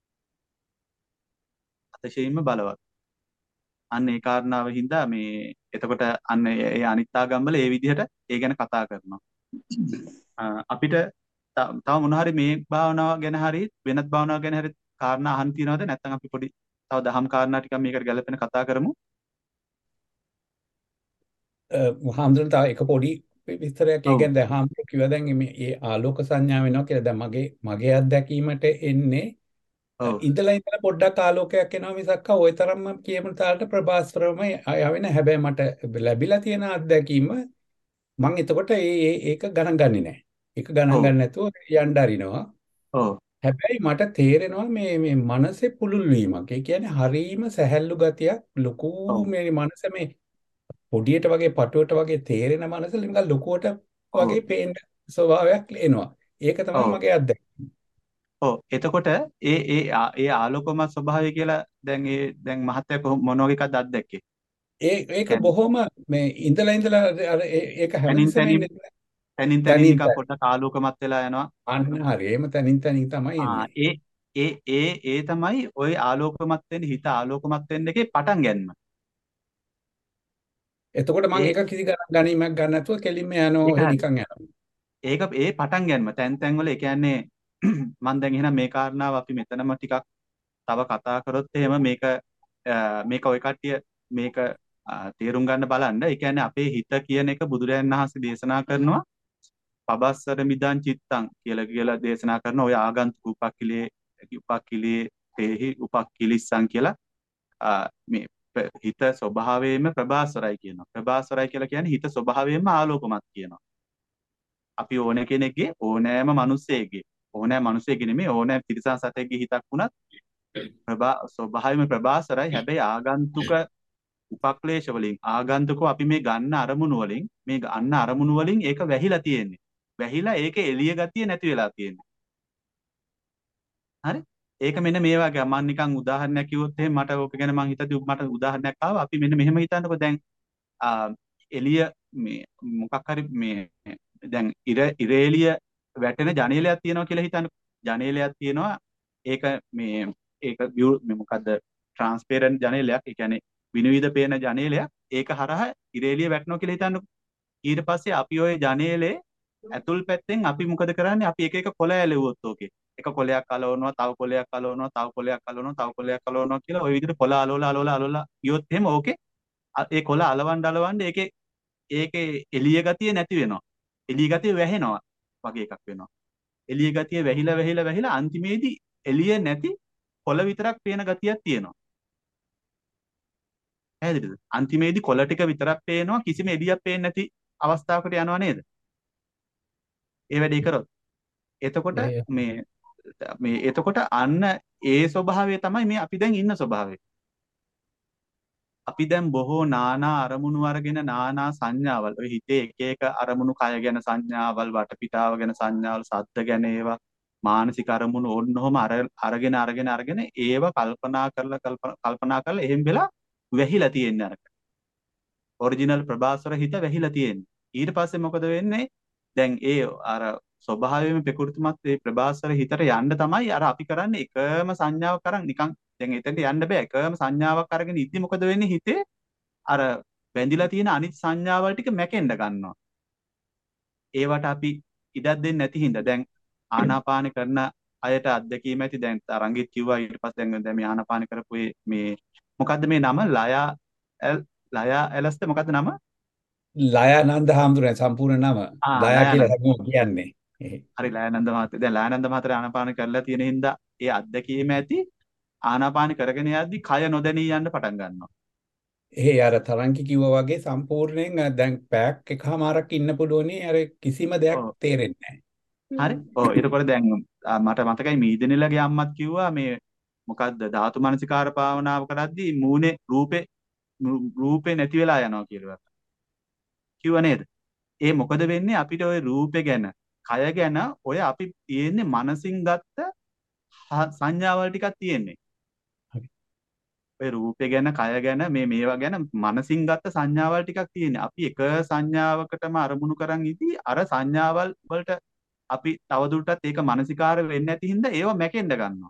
අතිශයින්ම බලවත්. අන්න ඒ කාරණාව හින්දා මේ එතකොට අන්න ඒ අනිත්‍යාගම්වල ඒ විදිහට ඒ ගැන කතා කරනවා. අපිට තව මොන හරි මේ භාවනාව ගැන හරි වෙනත් භාවනාව ගැන හරි කාරණා අහන්න තියනවද නැත්නම් අපි පොඩි තව දහම් කාරණා ටිකක් මේකට ගැලපෙන කතා කරමු. හාමුදුරන් තව එක පොඩි විස්තරයක් ඒ කියන්නේ දැන් හාමුදුරුවෝ කිව්වා දැන් මේ ඒ ආලෝක සංඥා වෙනවා කියලා. දැන් මගේ මගේ අත්දැකීමට එන්නේ ඉඳලා ඉඳලා පොඩ්ඩක් ආලෝකයක් එනවා මිසක් ඔය තරම්ම කියමු තාලට ප්‍රභාස්වරම ආවෙන. හැබැයි මට ලැබිලා තියෙන අත්දැකීම මම එතකොට ඒ ඒක ගණන් ගන්නේ නැහැ. ඒක ගණන් ගන්න නැතුව යන්න අරිනවා. ඔව්. හැබැයි මට තේරෙනවා මේ මේ මනසේ පුළුල් වීමක්. ඒ කියන්නේ හරීම සැහැල්ලු ගතියක් ලොකු මේ මනස මේ පොඩියට වගේ පටුවට වගේ තේරෙන මනස නිකන් ලොකුවට වගේ පේන ස්වභාවයක් එනවා. ඒක තමයි මගේ අත්දැකීම. ඔව්. එතකොට ඒ ඒ ඒ ආලෝකමත් ස්වභාවය කියලා දැන් ඒ දැන් මහත්තයා මොන වගේ එකක්ද අත්දැක්කේ? ඒ ඒක බොහොම මේ ඉඳලා ඉඳලා අර ඒක හැමතිස්සෙම ඉන්නේ. තනින් තනින් නිකන් පොඩ්ඩක් ආලෝකමත් වෙලා යනවා. අන්න හරි. එහෙම තනින් තනින් තමයි එන්නේ. ඒ ඒ ඒ ඒ තමයි ওই ආලෝකමත් වෙන්න හිත ආලෝකමත් වෙන්න එකේ පටන් ගන්නම. එතකොට මම ඒක කිසි ගණන් ගැනීමක් ගන්න නැතුව කෙලින්ම යනවා නිකන් යනවා. ඒක ඒ පටන් ගන්නම තැන් තැන් වල ඒ කියන්නේ මම දැන් එහෙනම් මේ කාරණාව අපි මෙතනම ටිකක් තව කතා කරොත් එහෙම මේක මේක ඔය කට්ටිය මේක තේරුම් ගන්න බලන්න. ඒ කියන්නේ අපේ හිත කියන එක බුදුරජාණන් වහන්සේ දේශනා කරනවා පබස්සර මිදං චිත්තං කියලා කියලා දේශනා කරන ඔය ආගන්තුක උපක්ඛිලේ උපක්ඛිලේ තේහි උපක්ඛිලිස්සං කියලා මේ හිත ස්වභාවයෙන්ම ප්‍රභාස්වරයි කියනවා. ප්‍රභාස්වරයි කියලා කියන්නේ හිත ස්වභාවයෙන්ම ආලෝකමත් කියනවා. අපි ඕන කෙනෙක්ගේ ඕනෑම මිනිස්සෙකගේ ඕනෑම මිනිස්සෙකගේ නෙමෙයි ඕනෑම තිරිසන් සතෙක්ගේ හිතක් වුණත් ප්‍රභා ස්වභාවයෙන්ම ප්‍රභාස්වරයි. හැබැයි ආගන්තුක උපක්ලේශ වලින් ආගන්තුකව අපි මේ ගන්න අරමුණු වලින් මේ ගන්න අරමුණු වලින් ඒක වැහිලා තියෙන්නේ. වැහිලා ඒකේ එළිය ගතිය නැති වෙලා තියෙන්නේ. හරි? ඒක මෙන්න මේ වගේ මම නිකන් උදාහරණයක් කිව්වොත් එහෙනම් මට ඕක ගැන මම හිතද්දි මට උදාහරණයක් ආවා. අපි මෙන්න මෙහෙම හිතන්නකෝ දැන් එළිය මේ මොකක් හරි මේ දැන් ඉර ඉර එළිය වැටෙන ජනේලයක් තියෙනවා කියලා හිතන්නකෝ. ජනේලයක් තියෙනවා. ඒක මේ ඒක මේ මොකද්ද ට්‍රාන්ස්පරන්ට් ජනේලයක්. ඒ කියන්නේ විනිවිද පේන ජනේලයක්. ඒක හරහා ඉර එළිය වැටෙනවා කියලා හිතන්නකෝ. ඊට පස්සේ අපි ওই ජනේලේ ඇතුල් පැත්තෙන් අපි මොකද කරන්නේ? අපි එක එක කොළ ඇලෙවුවොත් ඕකේ. එක කොළයක් අලවනවා, තව කොළයක් අලවනවා, තව කොළයක් අලවනවා, තව කොළයක් අලවනවා කියලා ওই විදිහට කොළ අලවලා අලවලා අලවලා ගියොත් එහෙම ඕකේ ඒ කොළ අලවන්න අලවන්න ඒකේ ඒකේ එළිය ගතිය නැති වෙනවා. එළිය ගතිය වැහෙනවා වගේ එකක් වෙනවා. එළිය ගතිය වැහිලා වැහිලා වැහිලා අන්තිමේදී එළිය නැති කොළ විතරක් පේන ගතියක් තියෙනවා. පැහැදිලිද? අන්තිමේදී කොළ ටික විතරක් පේනවා කිසිම එළියක් පේන්නේ නැති අවස්ථාවකට යනවා නේද? ඒ වැඩේ කරොත්. එතකොට මේ මේ එතකොට අන්න ඒ ස්වභාවය තමයි මේ අපි දැන් ඉන්න ස්වභාවය. අපි දැන් බොහෝ නානා අරමුණු අරගෙන නානා සංඥාවල් ඔය හිතේ එක එක අරමුණු කය ගැන සංඥාවල් වටපිටාව ගැන සංඥාවල් සද්ද ගැන ඒවා මානසික අරමුණු ඕන්නෝම අරගෙන අරගෙන අරගෙන ඒව කල්පනා කරලා කල්පනා කරලා එහෙම වෙලා වැහිලා තියෙන්නේ අරක. ඔරිජිනල් ප්‍රභාස්වර හිත වැහිලා තියෙන්නේ. ඊට පස්සේ මොකද වෙන්නේ? දැන් ඒ අර ස්වභාවයෙන්ම ප්‍රකෘතිමත් ඒ ප්‍රභාස්වර හිතට යන්න තමයි අර අපි කරන්නේ එකම සංඥාවක් අරන් නිකන් දැන් එතනට යන්න බෑ. එකම සංඥාවක් අරගෙන ඉද්දි මොකද වෙන්නේ? හිතේ අර බැඳිලා තියෙන අනිත් සංඥාවල් ටික මැකෙන්න ගන්නවා. ඒවට අපි ඉඩක් දෙන්නේ නැති හින්දා දැන් ආනාපාන කරන අයට අත්දැකීම ඇති. දැන් තරංගෙත් කිව්වා ඊට පස්සේ දැන් දැන් මේ ආනාපාන කරපු මේ මොකද්ද මේ නම? ලයා ලයා ඇලස්ද මොකද්ද නම? ලයානන්ද හාමුදුරනේ සම්පූර්ණ නම. ලයා කියලා හැමෝම කියන්නේ. හරි ලයානන්ද මහත්තයා. දැන් ලයානන්ද මහත්තයා ආනාපාන කරලා තියෙන හින්දා ඒ අත්දැකීම ඇති ආනාපාන කරගෙන යද්දි කය නොදැනී යන්න පටන් ගන්නවා. ඒ අර තරංකි කිව්වා වගේ සම්පූර්ණයෙන් දැන් පැයක් එකමාරක් ඉන්න පුළුවනි අර කිසිම දෙයක් තේරෙන්නේ නැහැ. හරි. ඔව් ඒකෝර දැන් මට මතකයි මීදිනෙලගේ අම්මත් කිව්වා මේ මොකද්ද ධාතු මනසිකාර භාවනාව කරද්දී මූණේ රූපේ රූපේ නැති වෙලා යනවා කියලා. කිව්වා නේද? ඒ මොකද වෙන්නේ අපිට ওই රූපේ ගැන, කය ගැන ඔය අපි තියෙන්නේ මනසින් ගත්ත හ- සංඥාවල් ටිකක් තියෙන්නේ. හරි. ඔය රූපේ ගැන, කය ගැන, මේ මේවා ගැන මනසින් ගත්ත සංඥාවල් ටිකක් තියෙන්නේ. අපි එක සංඥාවකටම අරමුණු කරන් ඉදී අර සංඥාවල් වලට අපි තවදුරටත් ඒක මානසිකාර වෙන්නේ නැති හින්දා ඒවා මැකෙන්න ගන්නවා.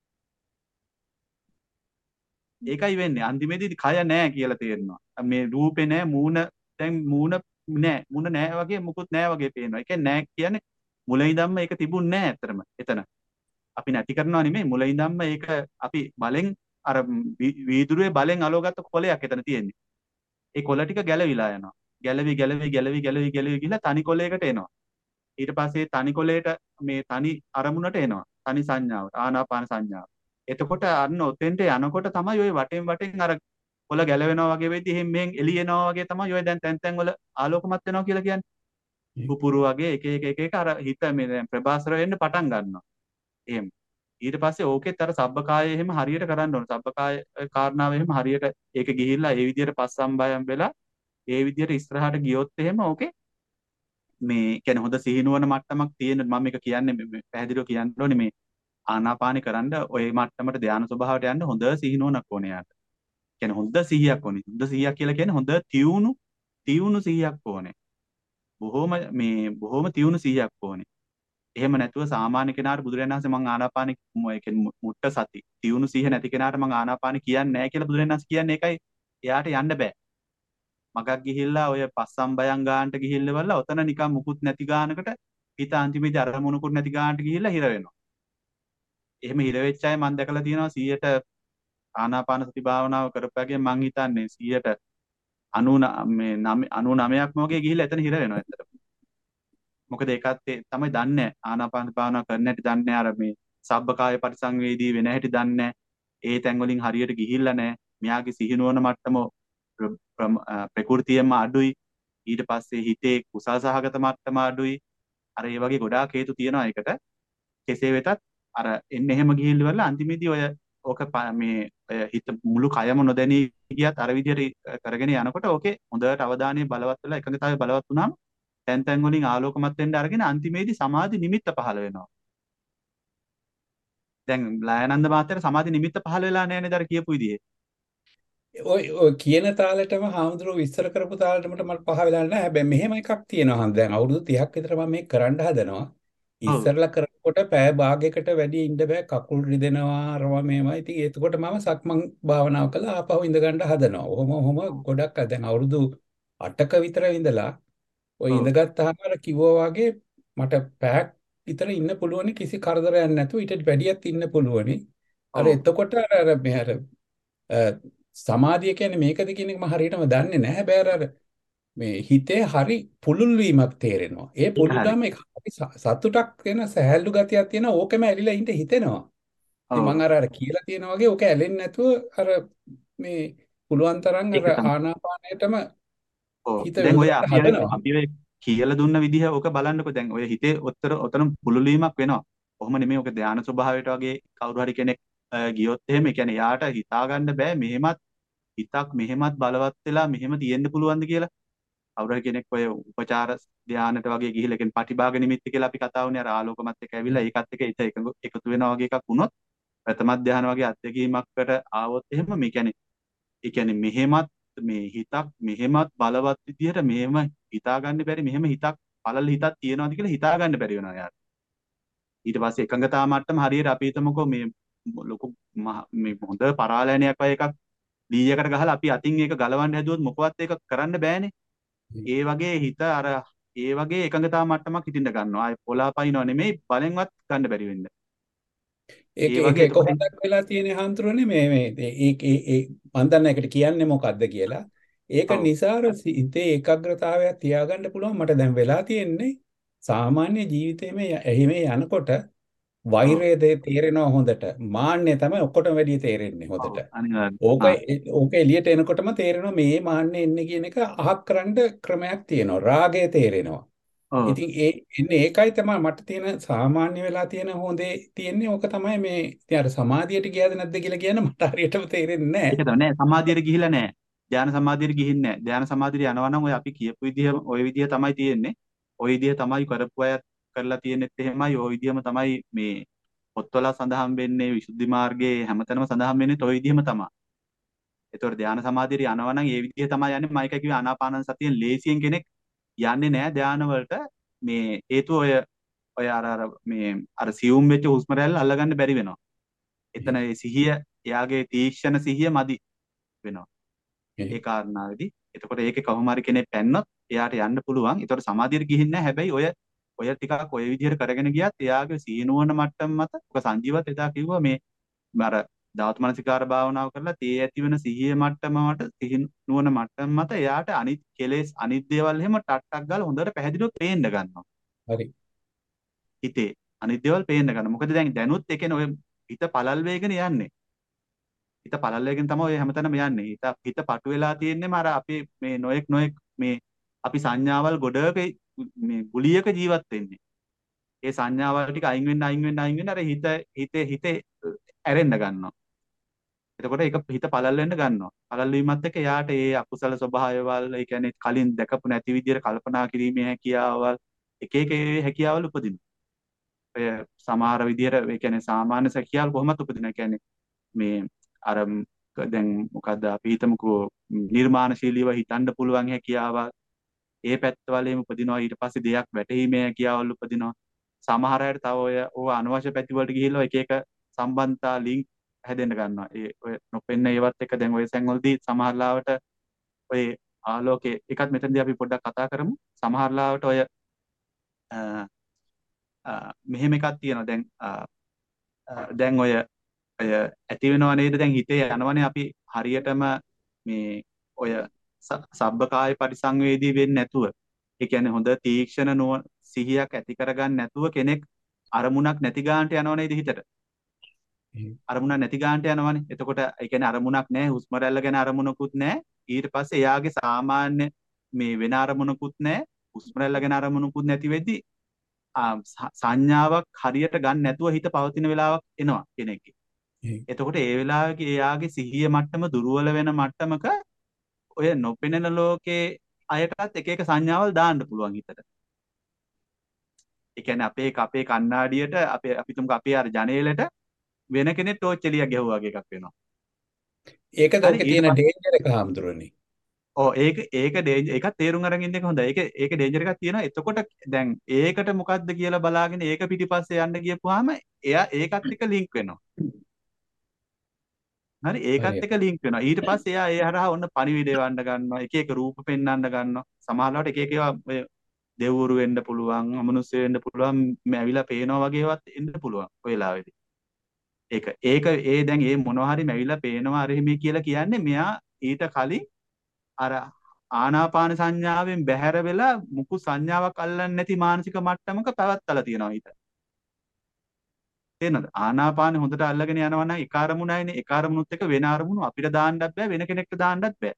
ඒකයි වෙන්නේ. අන්තිමේදී කය නෑ කියලා තේරෙනවා. මේ රූපේ නෑ, මූණ දැන් මූණ නෑ, මූණ නෑ වගේ මුකුත් නෑ වගේ පේනවා. ඒ කියන්නේ නෑ කියන්නේ මුල ඉඳන්ම ඒක තිබුණ නෑ ඇත්තටම. එතන අපි නැති කරනවා නෙමෙයි, මුල ඉඳන්ම ඒක අපි බලෙන් අර වී- වීදුරුවේ බලෙන් අලවගත්ත කොලයක් එතන තියෙන්නේ. ඒ කොළ ටික ගැලවිලා යනවා. ගැලවි ගැලවි ගැලවි ගැලවි ගැලවි ගිහලා තනි කොලයකට එනවා. ඊට පස්සේ තනි කොලයට මේ තනි අරමුණට එනවා. තනි සංඥාවට, ආනාපාන සංඥාව. එතකොට අන්න ඔතෙන්ට යනකොට තමයි ওই වටෙන් වටෙන් අර කොළ ගැලවෙනවා වගේ වෙද්දි එහෙන් මෙහෙන් එළියෙනවා වගේ තමයි ඔය දැන් තැන් තැන් වල ආලෝකමත් වෙනවා කියලා කියන්නේ. පුපුරු වගේ එක එක එක එක අර හිත මේ දැන් ප්‍රභාසර වෙන්න පටන් ගන්නවා. එහෙම. ඊට පස්සේ ඕකෙත් අර සබ්බකාය එහෙම හරියට කරන්න ඕන. සබ්බකාය කාරණාව එහෙම හරියට ඒක ගිහිල්ලා ඒ විදිහට පස්සම්බයම් වෙලා ඒ විදිහට ඉස්සරහට ගියොත් එහෙම ඕකේ මේ කියන්නේ හොඳ සිහිනුවන මට්ටමක් තියෙන මම මේක කියන්නේ මේ- මේ පැහැදිලිව කියන්න ඕනේ මේ ආනාපානි කරන්න ඔය මට්ටමට ධානය ස්වභාවයට යන්න හොඳ සිහිනුවනක් ඕනේ යාට. කියන්නේ හොඳ සිහියක් ඕනේ. හොඳ සිහියක් කියලා කියන්නේ හොඳ තියුණු තියුණු සිහියක් ඕනේ. බොහොම මේ බොහොම තියුණු සිහියක් ඕනේ. එහෙම නැතුව සාමාන්‍ය කෙනාට බුදුරජාණන් වහන්සේ මං ආනාපාන ඒ කියන්නේ මුට්ට සති තියුණු සිහිය නැති කෙනාට මං ආනාපාන කියන්නේ නැහැ කියලා බුදුරජාණන් වහන්සේ කියන්නේ ඒකයි එයාට යන්න බෑ. මගක් ගිහිල්ලා ඔය පස්සම්බයං ගානට ගිහිල්ලවලා ඔතන නිකන් මුකුත් නැති ගානකට හිත අන්තිමේදී අරමුණුකුත් නැති ගානට ගිහිල්ලා හිර වෙනවා. එහෙම හිර වෙච්ච අය මම දැකලා තියෙනවා සීයට ආනාපාන සති භාවනාව කරපැගෙන් මං හිතන්නේ සීයට අනූ මේ අනූ නවයක්ම වගේ ගිහිල්ලා එතන හිර වෙනවා ඇත්තටම. මොකද ඒකත් ඒ තමයි දන්නේ ආනාපාන භාවනාව කරන්න හැටි දන්නේ අර මේ සබ්බකාය පරිසංවේදී වෙන හැටි දන්නේ ඒ තැන් වලින් හරියට ගිහිල්ලා නැහැ. මෙයාගේ සිහිනුවන මට්ටම ප්‍ර- ප්‍රම- අ, ප්‍රകൃතියෙන්ම අඩුයි. ඊට පස්සේ හිතේ කුසල් සහගත මට්ටම අඩුයි. අර ඒ වගේ ගොඩාක් හේතු තියෙනවා ඒකට. කෙසේ වෙතත් අර එන්න එහෙම ගිහිල්ලා අන්තිමේදී ඔය ඕක ප- මේ ඔය හිත මුළු කයම නොදැනී ගියත් අර විදිහට කරගෙන යනකොට ඕකේ හොඳට අවධානය බලවත් වෙලා එකඟතාවය බලවත් වුණාම තැන් තැන් වලින් ආලෝකමත් වෙන්න අරගෙන අන්තිමේදී සමාධි නිමිත්ත පහළ වෙනවා. දැන් ලයනන්ද මාත්‍යට සමාධි නිමිත්ත පහළ වෙලා නැහැ නේද අර කියපු විදිහේ. ඔය ඔය කියන තාලෙටම හාමුදුරුවෝ විස්තර කරපු තාලෙටම මට පහ වෙලා නැහැ. හැබැයි මෙහෙම එකක් තියෙනවා. හන්ද දැන් අවුරුදු තිහක් විතර මම මේක කරන්න හදනවා. ඔව්. ඉස්සරලා කරනකොට පැය භාගයකට වැඩි ඉන්න බෑ. කකුල් රිදෙනවා, අරවා මේවා. ඉතින් එතකොට මම සක්මන් භාවනාව කළා ආපහු ඉඳ ගන්න හදනවා. ඔහොම ඔහොම ගොඩක් අද දැන් අවුරුදු අටක විතර ඉඳලා ඔය ඔව්. ඉඳගත්තාම අර කිව්වා වගේ මට පැයක් විතර ඉන්න පුළුවනි කිසි කරදරයක් නැතුව ඊට වැඩියක් ඉන්න පුළුවනි. අර ඔව්. එතකොට අර අර මේ අර අ, සමාධිය කියන්නේ මේකද කියන එක මම හරියටම දන්නේ නැහැ. හැබැයි අර අර මේ හිතේ හරි පුළුල් වීමක් තේරෙනවා. ඒ ඒක හරි. පුළුල්ලාම ඒක හරි ස- සතුටක් වෙන සහැල්ලු ගතියක් තියෙනවා. ඕකෙම ඇලිලා ඉන්න හිතෙනවා. ඉතින් ඔව්. මම අර අර කියලා තියෙනා වගේ ඕක ඇලෙන්නේ නැතුව අර මේ පුළුවන් තරම් අර ඒක තමයි. ආනාපානයටම ඔව්. හිත දැන් ඔය යොදවන්න අපි අර හදනවා. අපි ඔය කියලා දුන්න විදිහ ඔක බලන්නකෝ දැන් ඔය හිතේ ඔතර ඔතන පුළුල් වීමක් වෙනවා. කොහොම නෙමෙයි ඔක ධානය ස්වභාවයට වගේ කවුරු හරි කෙනෙක් අ, ගියොත් එහෙම ඒ කියන්නේ යාට හිතා ගන්න බෑ මෙහෙමත් හිතක් මෙහෙමත් බලවත් වෙලා මෙහෙම තියෙන්න පුළුවන්ද කියලා. කවුරු හරි කෙනෙක් ඔය උපචාර ධානයට වගේ ගිහිල්ලා කියන්නේ පටිභාග නිමිත්ත කියලා අපි කතා වුණේ අර ආලෝකමත් එක්ක ඇවිල්ලා ඒකත් එක්ක හිත එකඟ එකතු වෙනවා වගේ එකක් වුණොත් ප්‍රථම ධානය වගේ අත්දැකීමකට ආවොත් එහෙම මේ කියන්නේ ඒ කියන්නේ මෙහෙමත් මේ හිතක් මෙහෙමත් බලවත් විදිහට මෙහෙම හිතා ගන්න බැරි මෙහෙම හිතක් පළල හිතක් තියනවාද කියලා හිතා ගන්න බැරි වෙනවා යාට. ඊට පස්සේ එකඟතා මට්ටම හරියට අපි හිතමුකෝ මේ ලොකු මහ- මේ හොඳ පරාලෑනියක් වගේ එකක් දීයකට ගහලා අපි අතින් ඒක ගලවන්න හැදුවොත් මොකවත් ඒක කරන්න බෑනේ. ඒ වගේ හිත අර ඒ වගේ එකඟතා මට්ටමක් හිටින්න ගන්නවා. ආයේ පොළාපයින්ව නෙමෙයි බලෙන්වත් ගන්න බැරි වෙන්න. ඒක ඒ ඒක වගේ එක එතකොට හොඳක් වෙලා තියෙන හාමුදුරනේ මේ මේ ඒ ඒ ඒ මම දන්න එකට කියන්නේ මොකද්ද කියලා. ඒක ඔව්. නිසා අර සි- හිතේ ඒකාග්‍රතාවයක් තියාගන්න පුළුවන්. මට දැන් වෙලා තියෙන්නේ සාමාන්‍ය ජීවිතේ මේ එහි මේ යනකොට ඔව්. වෛරය දේ- තේරෙනවා හොඳට. මාන්නය තමයි ඔක්කොටම වැඩිය තේරෙන්නේ ඔව්. හොඳට. අනිවාර්යයෙන්. ඕක ආ. එ- ඕක එළියට එනකොටම තේරෙනවා මේ මාන්නය එන්නේ කියන එක අහක් කරන්න ක්‍රමයක් තියෙනවා. රාගය තේරෙනවා. ඔව්. ඉතින් ඒ එන්නේ ඒකයි තමයි මට තියෙන සාමාන්‍ය වෙලා තියෙන හොඳේ තියෙන්නේ ඕක තමයි මේ ඉතින් අර සමාධියට ගියාද නැද්ද කියලා කියන මට හරියටම තේරෙන්නේ නැහැ. ඒක තමයි නෑ සමාධියට ගිහිලා නෑ. ධ්‍යාන සමාධියට ගිහින් නැහැ. ධ්‍යාන සමාධියට යනවා නම් ඔය අපි කියපු විදිහ ඔය විදිහ තමයි තියෙන්නේ. ඔය විදිහ තමයි කරපු අය කරලා තියෙනෙත් එහෙමයි. ඔය විදිහම තමයි මේ පොත්වල සඳහන් වෙන්නේ විසුද්ධි මාර්ගයේ හැමතැනම සඳහන් වෙන්නේ ඔය විදිහම තමයි. ඒතකොට ධ්‍යාන සමාධියට යනවා නම් ඒ විදිහ තමයි යන්නේ. මම එක කිව්වේ ආනාපාන සතියෙන් ලේසියෙන් කෙනෙක් යන්නේ නැහැ ධ්‍යාන වලට. මේ හේතුව ඔය ඔය අර අර මේ අර සියුම් වෙච්ච හුස්ම රැල්ල අල්ලගන්න බැරි වෙනවා. එතන ඒ සිහිය එයාගේ තීක්ෂණ සිහිය මදි වෙනවා. ඒ කාරණාවේදී. එතකොට ඒකේ කොහොම හරි කෙනෙක් පැන්නොත් එයාට යන්න පුළුවන්. ඒතකොට සමාධියට ගිහින් නැහැ. හැබැයි ඔය ඔය ටිකක් ඔය විදිහට කරගෙන ගියත් එයාගේ සීනුවන මට්ටම මත ඔක සංජීවත් එදා කිව්වා මේ අර ධාතු මනසිකාර භාවනාව කරලා තේ ඇති වෙන සිහිය මට්ටම මත සිහිනුවන මට්ටම මත එයාට අනිත් කෙලෙස් අනිත් දේවල් එහෙම ටට්ටක් ගාලා හොඳට පැහැදිලිව පේන්න ගන්නවා. හරි. හිතේ අනිත් දේවල් පේන්න ගන්නවා. මොකද දැන් දැනුත් ඒ කියන්නේ ඔය හිත පළල් වේගන යන්නේ. හිත පළල් වේගෙන් තමයි ඔය හැමතැනම යන්නේ. හිත හිත පටු වෙලා තියෙන්නේම අර අපි මේ නොයෙක් නොයෙක් මේ අපි සංඥාවල් ගොඩක මේ ගුලියක ජීවත් වෙන්නේ. ඒ සංඥාවල් ටික අයින් වෙන්න අයින් වෙන්න අයින් වෙන්න අර හිත හිතේ හිතේ ඇරෙන්න ගන්නවා. එතකොට ඒක හිත පළල් වෙන්න ගන්නවා. පළල් වීමත් එක්ක එයාට ඒ අකුසල ස්වභාවයවල් ඒ කියන්නේ කලින් දැකපු නැති විදිහට කල්පනා කිරීමේ හැකියාවල් එක එක ඒ හැකියාවල් උපදිනවා. ඔය සමහර විදිහට ඒ කියන්නේ සාමාන්‍ය හැකියාවල් කොහොමද උපදිනවා? ඒ කියන්නේ මේ අර දැන් මොකද්ද අපි හිතමුකෝ නිර්මාණශීලීව හිතන්න පුළුවන් හැකියාවල් ඒ පැත්තවල එහෙම උපදිනවා. ඊට පස්සේ දෙයක් වැටහීමේ හැකියාවල් උපදිනවා. සමහර අයට තව ඔය ඕව අනවශ්‍ය පැති වලට ගිහිල්ලා එක එක සම්බන්ධතා ලින්ක් හැදෙන්න ගන්නවා. ඒ ඔය නොපෙන්න ඒවත් එක දැන් ඔය සැන්වලදී සමහරලාවට ඔය ආලෝකේ එකත් මෙතනදී අපි පොඩ්ඩක් කතා කරමු. සමහරලාවට ඔය මෙහෙම එකක් තියෙනවා. දැන් දැන් ඔය ඔය ඇති වෙනව නේද? දැන් හිතේ යනවනේ අපි හරියටම මේ ඔය සබ්බකාය පරිසංවේදී වෙන්නේ නැතුව. ඒ කියන්නේ හොඳ තීක්ෂණ නුවණ සිහියක් ඇති කරගන්න නැතුව කෙනෙක් අරමුණක් නැති ගානට යනව නේද හිතට? අරමුණක් නැති ගානට යනවනේ. එතකොට ඒ කියන්නේ අරමුණක් නැහැ, හුස්ම රැල්ල ගැන අරමුණකුත් නැහැ. ඊට පස්සේ එයාගේ සාමාන්‍ය මේ වෙන අරමුණකුත් නැහැ, හුස්ම රැල්ල ගැන අරමුණකුත් නැති වෙද්දි සංඥාවක් හරියට ගන්න නැතුව හිත පවතින වෙලාවක් එනවා කෙනෙක්ගේ. එතකොට ඒ වෙලාවේ එයාගේ සිහිය මට්ටම දුර්වල වෙන මට්ටමක ඔය නොපෙනෙන ලෝකේ අයටත් එක එක සංඥාවල් දාන්න පුළුවන් හිතට. ඒ කියන්නේ අපේ අපේ කණ්ණාඩියට අපේ අපි තුමුක අපේ අර ජනේලෙට වෙන කෙනෙක් ටෝච් එළියක් ගැහුවා වගේ එකක් වෙනවා. ඒකද ඔකේ තියෙන ඩේන්ජර් එක හාමුදුරනේ. ඔව් ඒක ඒක ඩේන්ජර් එකක් තේරුම් අරගෙන ඉන්න එක හොඳයි. ඒක ඒක ඩේන්ජර් එකක් තියෙනවා. එතකොට දැන් ඒකට මොකද්ද කියලා බලාගෙන ඒක පිටිපස්සේ යන්න ගියපුවාම එයා ඒකත් එක්ක ලින්ක් වෙනවා. හරි ඒකත් එක්ක ලින්ක් වෙනවා. ඊට පස්සේ එයා ඒ හරහා ඔන්න පණිවිඩය වන්න ගන්නවා. එක එක රූප පෙන්වන්න ගන්නවා. සමහරවිට එක එක ඒවා ඔය දෙව්වරු වෙන්න පුළුවන්, අමනුෂ්‍ය වෙන්න පුළුවන්, මේ ඇවිල්ලා පේනවා වගේ ඒවාත් එන්න පුළුවන් ඔය වෙලාවේදී. ඒක ඒක ඒ දැන් ඒ මොනවා හරි මැවිලා පේනවා අර හිමි කියලා කියන්නේ මෙයා ඊට කලින් අර ආනාපාන සංඥාවෙන් බැහැර වෙලා මුකු සංඥාවක් අල්ලන්නේ නැති මානසික මට්ටමක පැවැත්තලා තියෙනවා ඊට. තේරෙනවද? ආනාපානෙ හොඳට අල්ලගෙන යනවා නම් ඒ කාර්මුණයිනේ ඒ කාර්මුණුත් එක වෙන අරමුණු අපිට දාන්නත් බෑ වෙන කෙනෙක්ට දාන්නත් බෑ.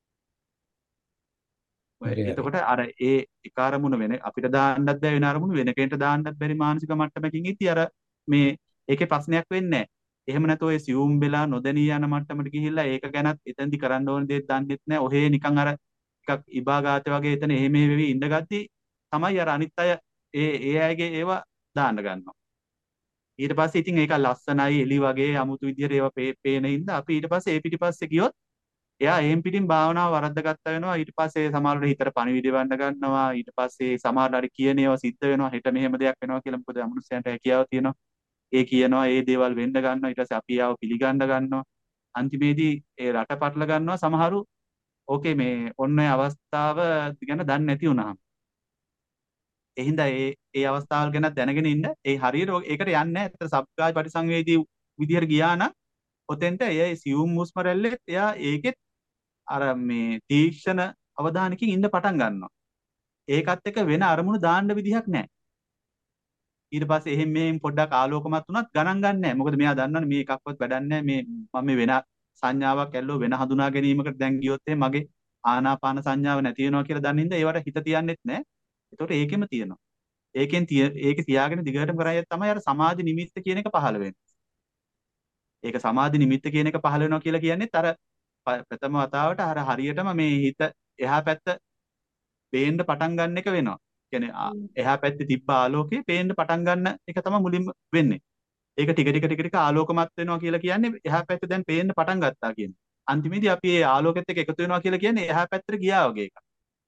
එතකොට අර ඒ ඒ කාර්මුණ වෙන අපිට දාන්නත් බෑ වෙන අරමුණු වෙන කෙනෙක්ට දාන්නත් බැරි මානසික මට්ටමකින් ඉති අර මේ ඒකේ ප්‍රශ්නයක් වෙන්නේ නැහැ. එහෙම නැත්නම් ඔය සියුම් වෙලා නොදැනී යන මට්ටමට ගිහිල්ලා ඒක ගැනත් එතෙන්දි කරන්න ඕන දෙයක් දන්නෙත් නැහැ. ඔහේ නිකන් අර ටිකක් ඉබාගාතේ වගේ එතන එහෙම වෙවි ඉඳගත්ටි තමයි අර අනිත් අය ඒ ඒ අයගේ ඒවා දාන්න ගන්නවා. ඊට පස්සේ ඉතින් ඒක ලස්සනයි එලි වගේ අමුතු විදිහට ඒවා පේන හින්දා අපි ඊට පස්සේ ඒ පිටිපස්සේ ගියොත් එයා එහෙම් පිටින් භාවනාව වරද්දාගත්තා වෙනවා. ඊට පස්සේ සමහරවිට හිතට පණිවිඩ වන්න ගන්නවා. ඊට පස්සේ සමහරවිට කියන ඒවා සිද්ධ වෙනවා. හෙට මෙහෙම දෙයක් වෙනවා කියලා මොකද අමනුෂ්‍යයන්ට හැකියාව තියෙනවා. ඒ කියනවා ඒ දේවල් වෙන්න ගන්නවා. ඊට පස්සේ අපි ආව පිළිගන්න ගන්නවා. අන්තිමේදී ඒ රට පටල ගන්නවා. සමහරු ඕකේ මේ ඔන්න ඔය අවස්ථාව ගැන දන්නේ නැති වුණාම. ඒ හින්දා ඒ ඒ අවස්ථාවල් ගැන දැනගෙන ඉන්න ඒ හරියට ඒකට යන්නේ නැහැ. ඒතර සබ්කාය පරිසංවේදී විදියට ගියා නම් ඔතෙන්ට ඒ සියුම් හුස්ම රැල්ලෙත් එයා ඒකෙත් අර මේ තීක්ෂණ අවධානයකින් ඉන්න පටන් ගන්නවා. ඒකත් එක්ක වෙන අරමුණු දාන්න විදිහක් නැහැ. ඊට පස්සේ එහෙන් මෙහෙන් පොඩ්ඩක් ආලෝකමත් වුණත් ගණන් ගන්න නැහැ. මොකද මෙයා දන්නවනේ මේ එකක්වත් වැඩක් නැහැ. මේ මම මේ වෙන සංඥාවක් ඇල්ලුව වෙන හඳුනා ගැනීමකට දැන් ගියොත් එහෙනම් මගේ ආනාපාන සංඥාව නැති වෙනවා කියලා දන්න හින්දා ඒවට හිත තියන්නෙත් නැහැ. ඒතකොට ඒකෙම තියෙනවා. ඒකෙන් ඒකේ තියාගෙන දිගටම කරායත් තමයි අර සමාධි නිමිත්ත කියන එක පහළ වෙන්නේ. ඒක සමාධි නිමිත්ත කියන එක පහළ වෙනවා කියලා කියන්නේත් අර ප- ප්‍රථම වතාවට අර හරියටම මේ හිත එහා පැත්ත පේන්න පටන් ගන්න එක වෙනවා. කියන්නේ ආ- එහා පැත්තේ තිබ්බ ආලෝකේ පේන්න පටන් ගන්න එක තමයි මුලින්ම වෙන්නේ. ඒක ටික ටික ටික ටික ආලෝකමත් වෙනවා කියලා කියන්නේ එහා පැත්ත දැන් පේන්න පටන් ගත්තා කියන්නේ. අන්තිමේදී අපි මේ ආලෝකෙත් එක්ක එකතු වෙනවා කියලා කියන්නේ එහා පැත්තට ගියා වගේ එකක්.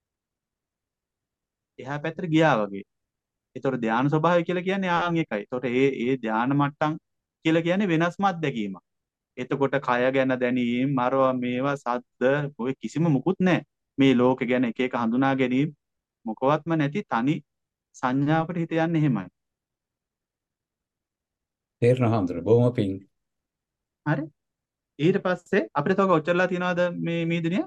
එහා පැත්තට ගියා වගේ. ඒතකොට ධානය ස්වභාවය කියලා කියන්නේ ආන් එකයි. ඒතකොට ඒ ඒ ධානය මට්ටම් කියලා කියන්නේ වෙනස්ම අත්දැකීමක්. එතකොට කය ගැන දැනීම, මරවා මේවා සද්ද ඔය කිසිම මුකුත් නැහැ. මේ ලෝකෙ ගැන එක එක හඳුනා ගැනීම මොකවත්ම නැති තනි සංඥාවකට හිත යන්නේ එහෙමයි. තේරෙනවා හඳුන බොහොම පිං. හරි. ඊට පස්සේ අපිට තව ඔච්චරලා තියනවාද මේ මේ දිනේ?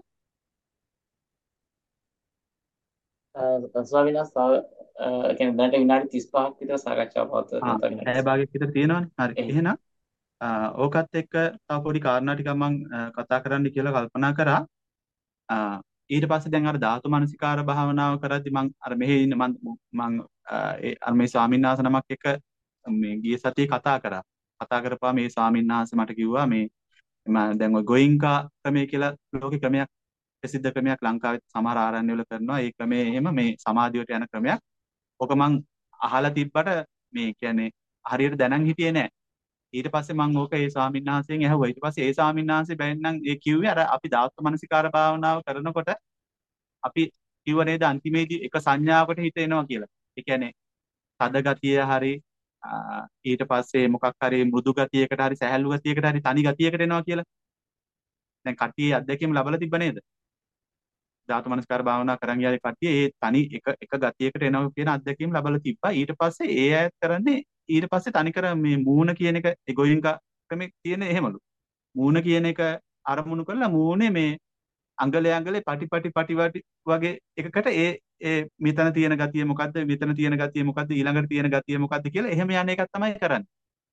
ස්වාමීන් වහන්සේ තව කියන්නේ දැනට විනාඩි තිස් පහක් විතර සාකච්ඡාව පවත්වලා ආ තියෙනවා. තව පැය විනාඩි භාගයක් විතර තියෙනවනේ. හරි. එහෙනම් එහෙනම් ආ, ඕකත් එක්ක තව පොඩි කාරණා ටිකක් මම කතා කරන්න කියලා කල්පනා කරා. ආ, ඊට පස්සේ දැන් අර ධාතු මනසිකාර භාවනාව කරද්දි මං අර මෙහි ඉන්න මං මං ආ, ඒ අර මේ ස්වාමීන් වහන්සේ නමක් එක්ක මේ ගිය සතියේ කතා කරා. කතා කරපුවා මේ ස්වාමීන් වහන්සේ මට කිව්වා මේ මම දැන් ඔය ගෝයින්කා ක්‍රමය කියලා ලෝකේ ක්‍රමයක් ප්‍රසිද්ධ ක්‍රමයක් ලංකාවේ සමහර ආරණ්‍ය වල කරනවා. ඒ ක්‍රමය එහෙම මේ සමාධියට යන ක්‍රමයක්. ඔක මං අහලා තිබ්බට මේ කියන්නේ හරියට දැනන් හිටියේ නෑ. ඊට පස්සේ මම ඕක ඒ ස්වාමීන් වහන්සේගෙන් ඇහුවා. ඊට පස්සේ ඒ ස්වාමීන් වහන්සේ බැන්නම් ඒ කිව්වේ අර අපි ධාතු මනසිකාර භාවනාව කරනකොට අපි කිව්ව නේද අන්තිමේදී එක සංඥාවකට හිත එනවා කියලා. ඒ කියන්නේ තද ගතිය හරි ආ, ඊට පස්සේ මොකක් හරි මෘදු ගතියකට හරි සැහැල්ලු ගතියකට හරි තනි ගතියකට එනවා කියලා. දැන් කට්ටිය අත්දැකීම් ලබලා තිබ්බ නේද? ධාතු මනසිකාර භාවනා කරන් ගියාේ කට්ටිය ඒ තනි එක එක ගතියකට එනවා කියන අත්දැකීම් ලබලා තිබ්බා. ඊට පස්සේ ඒ අයත් කරන්නේ ඊට පස්සේ තනිකර මේ මූණ කියන එක ඒ ගෝයින්කා ක්‍රමේ තියෙන එහෙමලු. මූණ කියන එක අරමුණු කරලා මූණේ මේ අඟලේ අඟලේ පටි පටි පටි වටි වගේ එකකට ඒ ඒ මෙතන තියෙන ගතිය මොකද්ද මෙතන තියෙන ගතිය මොකද්ද ඊළඟට තියෙන ගතිය මොකද්ද කියලා එහෙම යන එකක් තමයි කරන්නේ.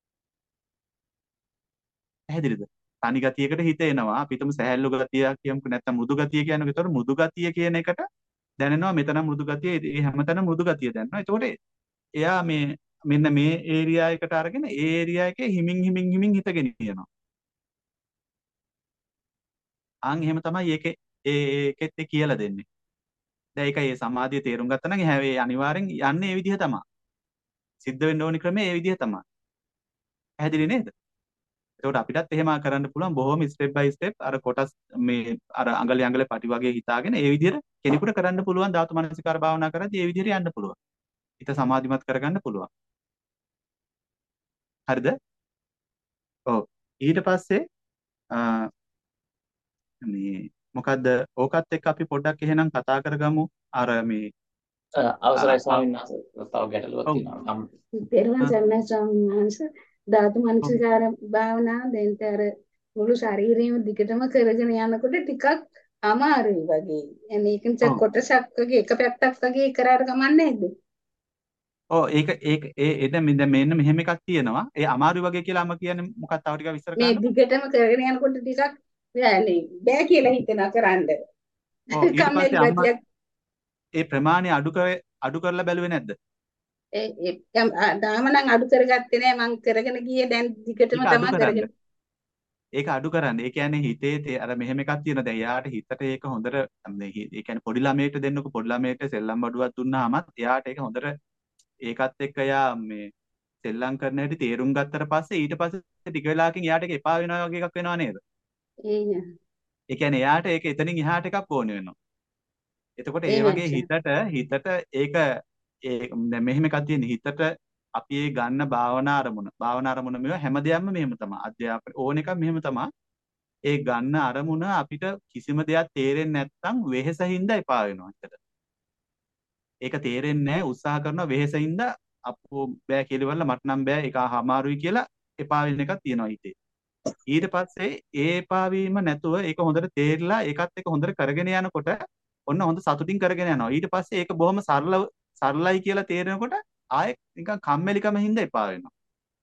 පැහැදිලිද? තනි ගතියකට හිත එනවා. අපි හිතමු සැහැල්ලු ගතිය කියමුකෝ නැත්නම් මෘදු ගතිය කියනකොට ඒතකොට මෘදු ගතිය කියන එකට දැනෙනවා මෙතන මෘදු ගතිය ඒ හැමතැනම මෘදු ගතිය දැනෙනවා. එතකොට එයා මේ මෙන්න මේ ඒරියා එකට අරගෙන ඒ ඒරියා එකේ හිමින් හිමින් හිමින් හිත ගෙනියනවා. අන් එහෙම තමයි ඒකේ ඒ ඒකෙත් ඒ කියලා දෙන්නේ. දැන් ඒකයි ඒ සමාධිය තේරුම් ගත්තා නම් ඒ අනිවාර්යෙන් යන්නේ ඒ විදිහ තමයි. සිද්ධ වෙන්න ඕනි ක්‍රමය ඒ විදිහ තමයි. පැහැදිලි නේද? එතකොට අපිටත් එහෙම කරන්න පුළුවන් බොහොම ස්ටෙප් බයි ස්ටෙප් අර කොටස් මේ අර අඟලේ අඟලේ පටි වගේ හිතාගෙන ඒ විදිහට කෙනෙකුට කරන්න පුළුවන් ධාතු මනසිකාර භාවනා කරද්දී ඒ විදිහට යන්න පුළුවන්. හිත සමාධිමත් කරගන්න පුළුවන්. හරිද? ඔව්. ඊට පස්සේ ආ, මේ මොකද්ද ඕකත් එක්ක අපි පොඩ්ඩක් එහෙනම් කතා කරගමු. අර මේ අවසරයි ස්වාමීන් වහන්සේ තව ගැටලුවක් ඔව්. තියෙනවා. තෙරුවන් ආ, සරණයි ස්වාමීන් වහන්සේ. ධාතු ඔව්. මනසිකාර භාවනාව දැන් අර මුළු ශරීරයම දිගටම කරගෙන යනකොට ටිකක් අමාරුයි වගේ. يعني ඒක නිසා ඔව්. කොටසක් වගේ එක පැත්තක් වගේ කරාට කමන්නේ නැද්ද? ඔව් ඒක ඒක ඒ එද මෙන්න මෙන්න මෙහෙම එකක් තියෙනවා. ඒ අමාරු වගේ කියලා අම කියන්නේ මොකක්ද තව ටිකක් විස්තර මේ කරන්නකෝ. දිගටම කරගෙන යනකොට ටිකක් يعني බෑ කියලා හිතෙනවා කරන්න. ඔව් ඊට කම්මැලි පස්සේ අම්මා ගතියක් ඒ ප්‍රමාණය අඩු කර අඩු කරලා බැලුවේ නැද්ද? ඒ ඒ යම්- ආ, තාම නම් අඩු කරගත්තේ නෑ මං කරගෙන ගියේ දැන් දිගටම ඒක අඩු තමයි කරන්න. කරගෙන. ඒක අඩු කරන්න. ඒ කියන්නේ හිතේ තේ- අර මෙහෙම එකක් තියෙනවා. දැන් එයාට හිතට ඒක හොඳට මේ හි- ඒ කියන්නේ පොඩි ළමයට දෙන්නකො පොඩි ළමයට සෙල්ලම් බඩුවක් දුන්නාමත් එයාට ඒක හොඳට ඒකත් එක්ක එයා මේ සෙල්ලම් කරන හැටි තේරුම් ගත්තට පස්සේ ඊට පස්සේ ටික වෙලාවකින් එයාට ඒක එපා වෙනවා වගේ එකක් වෙනවා නේද? ඒ ඒ කියන්නේ එයාට ඒක එතනින් එහාට එකක් ඕනේ වෙනවා. එතකොට ඒ ඒ වගේ මච්චා. හිතට හිතට ඒක ඒ දැන් මෙහෙම එකක් තියෙන හිතට අපි ඒ ගන්න භාවනා අරමුණ භාවනා අරමුණ මේවා හැම දෙයක්ම මෙහෙම තමයි. අධ්‍යාපන ඕන එකක් මෙහෙම තමයි. ඒ ගන්න අරමුණ අපිට කිසිම දෙයක් තේරෙන්නේ නැත්නම් වෙහෙසින්ද එපා වෙනවා හිතට. ඒක තේරෙන්නේ නැහැ උත්සාහ කරනවා වෙහෙසින්ද අපෝ බෑ කියලා මට නම් බෑ ඒක අමාරුයි කියලා එපා වෙන එකක් තියෙනවා හිතේ. ඊට පස්සේ ඒ එපා වීම නැතුව ඒක හොඳට තේරිලා ඒකත් එක්ක හොඳට කරගෙන යනකොට ඔන්න හොඳ සතුටින් කරගෙන යනවා. ඊට පස්සේ ඒක බොහොම සරල සරලයි කියලා තේරෙනකොට ආයෙ නිකන් කම්මැලිකම හින්දා එපා වෙනවා.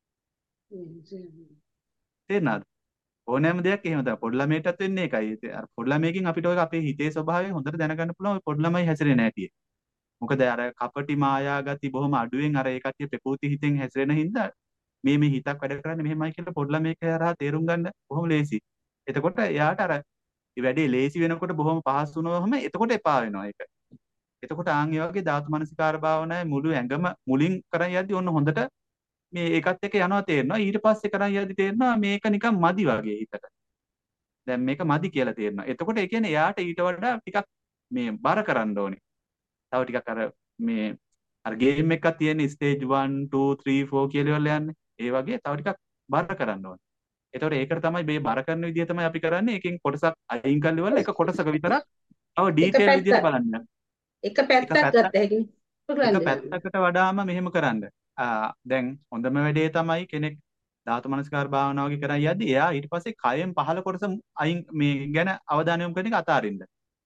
තේරුණාද? ඕනෑම දෙයක් එහෙම තමයි. පොඩි ළමයටත් වෙන්නේ ඒකයි. ඉතින් අර පොඩි ළමයකින් අපිට ඔය අපේ හිතේ ස්වභාවය හොඳට දැනගන්න පුළුවන් ඔය පොඩි ළමයි හැසිරෙන හැටි. මොකද අර කපටි මායා ගති බොහොම අඩුවෙන් අර ඒ කට්ටිය ප්‍රකෘති හිතෙන් හැසිරෙන හින්දා මේ මේ හිතක් වැඩ කරන්නේ මෙහෙමයි කියලා පොඩි ළමයෙක් හරහා තේරුම් ගන්න බොහොම ලේසි. එතකොට එයාට අර ඒ වැඩේ ලේසි වෙනකොට බොහොම පහසු වුණාම එතකොට එපා වෙනවා ඒක. එතකොට ආන් ඒ වගේ ධාතු මනසිකාර භාවනාවේ මුළු ඇඟම මුලින් කරන් යද්දි ඔන්න හොඳට මේ ඒකත් එක්ක යනවා තේරෙනවා. ඊට පස්සේ කරන් යද්දි තේරෙනවා මේක නිකන් මදි වගේ හිතට. දැන් මේක මදි කියලා තේරෙනවා. එතකොට ඒ කියන්නේ එයාට ඊට වඩා ටිකක් මේ බර කරන්න ඕනේ. තව ටිකක් අර මේ අර ගේම් එකක් තියෙන stage one two three four කියලා ඉවරලා යන්නේ. ඒ වගේ තව ටිකක් බර කරන්න ඕනේ. එතකොට ඒකට තමයි මේ බර කරන විදිය තමයි අපි කරන්නේ. එකෙන් කොටසක් අයින් කරලා ඉවරලා එක කොටසක විතරක් තව එක ඩීටේල් විදියට පැත්තක් බලන්න. එක එක පැත්තක් පැත්තක් ගත්ත හැකිනේ. එක පුරලන්ද පැත්තකට වඩාම මෙහෙම කරන්න. ආ දැන් හොඳම වැඩේ තමයි කෙනෙක් ධාතු මනස්කාර භාවනාව වගේ කරන් යද්දි එයා ඊට පස්සේ කයෙන් පහළ කොටස අයින් මේ ගැන අවධානය යොමු කරන එක අතාරින්න.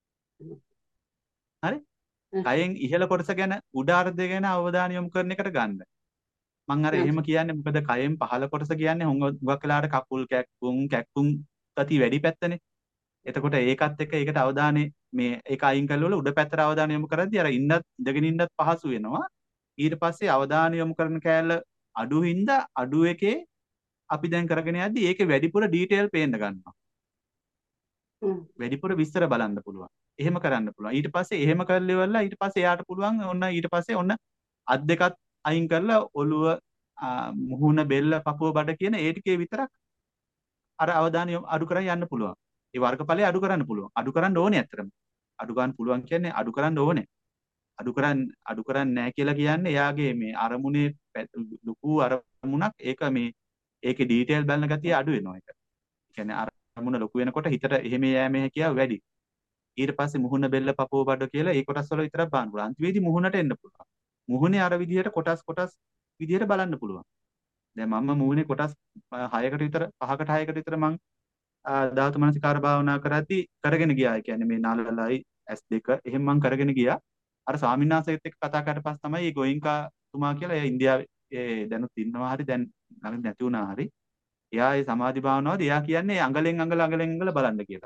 හරි? කයෙන් ඉහළ කොටස ගැන උඩ අර්ධය ගැන අවධානය යොමු කරන එකට ගන්න. මම අර එහෙම කියන්නේ මොකද කයෙන් පහළ කොටස කියන්නේ හුඟක් වෙලාවට කකුල් කැක්කුම් කැක්කුම් ගති වැඩි පැත්තනේ. එතකොට ඒකත් එක්ක ඒකට අවධානය මේ ඒක අයින් කරලා උඩ පැත්තට අවධානය යොමු කරද්දී අර ඉන්නත් ඉඳගෙන ඉන්නත් පහසු වෙනවා. ඊට පස්සේ අවධානය යොමු කරන කෑල්ල අඩු හින්දා අඩු එකේ අපි දැන් කරගෙන යද්දී ඒකේ වැඩිපුර ඩීටේල් පේන්න ගන්නවා. වැඩිපුර විස්තර බලන්න පුළුවන්. එහෙම කරන්න පුළුවන්. ඊට පස්සේ එහෙම කරලා ඉවරලා ඊට පස්සේ එයාට පුළුවන් ඔන්න ඊට පස්සේ ඔන්න අත් දෙකත් අයින් කරලා ඔළුව මුහුණ බෙල්ල පපුව බඩ කියන ඒ ටිකේ විතරක් අර අවධානය අඩු කරන් යන්න පුළුවන්. ඒ වර්ගඵලය අඩු කරන්න පුළුවන්. අඩු කරන්න ඕනේ ඇත්තටම. අඩු ගන්න පුළුවන් කියන්නේ අඩු කරන්න ඕනේ. අඩු කරන්න අඩු කරන්නේ නැහැ කියලා කියන්නේ එයාගේ මේ අරමුණේ ලොකු අරමුණක් ඒක මේ ඒකේ ඩීටේල් බලන ගතිය අඩු වෙනවා ඒක. ඒ කියන්නේ අරමුණ ලොකු වෙනකොට හිතට එහෙම යෑම හැකියාව වැඩි. ඊට පස්සේ මුහුණ බෙල්ල පපුව බඩ කියලා ඒ කොටස් වල විතරක් බලන්න පුළුවන්. අන්තිමේදී මුහුණට එන්න පුළුවන්. මුහුණේ අර විදිහට කොටස් කොටස් විදිහට බලන්න පුළුවන්. දැන් මම මුහුණේ කොටස් හයකට විතර පහකට හයකට විතර මම ධාතු මනසිකාර භාවනා කරද්දී කරගෙන ගියා. ඒ කියන්නේ මේ නළලයි ඇස් දෙක එහෙම මම කරගෙන ගියා. අර ස්වාමීන් වහන්සේත් එක්ක කතා කරලා පස්සේ තමයි මේ ගෝයින්කා තුමා කියලා ඒ ඉන්දියාවේ ඒ දැනුත් ඉන්නවා හරි දැන් ළඟ නැති වුණා හරි. එයා ඒ සමාධි භාවනාවදී එයා කියන්නේ අඟලෙන් අඟල අඟලෙන් අඟල බලන්න කියලා.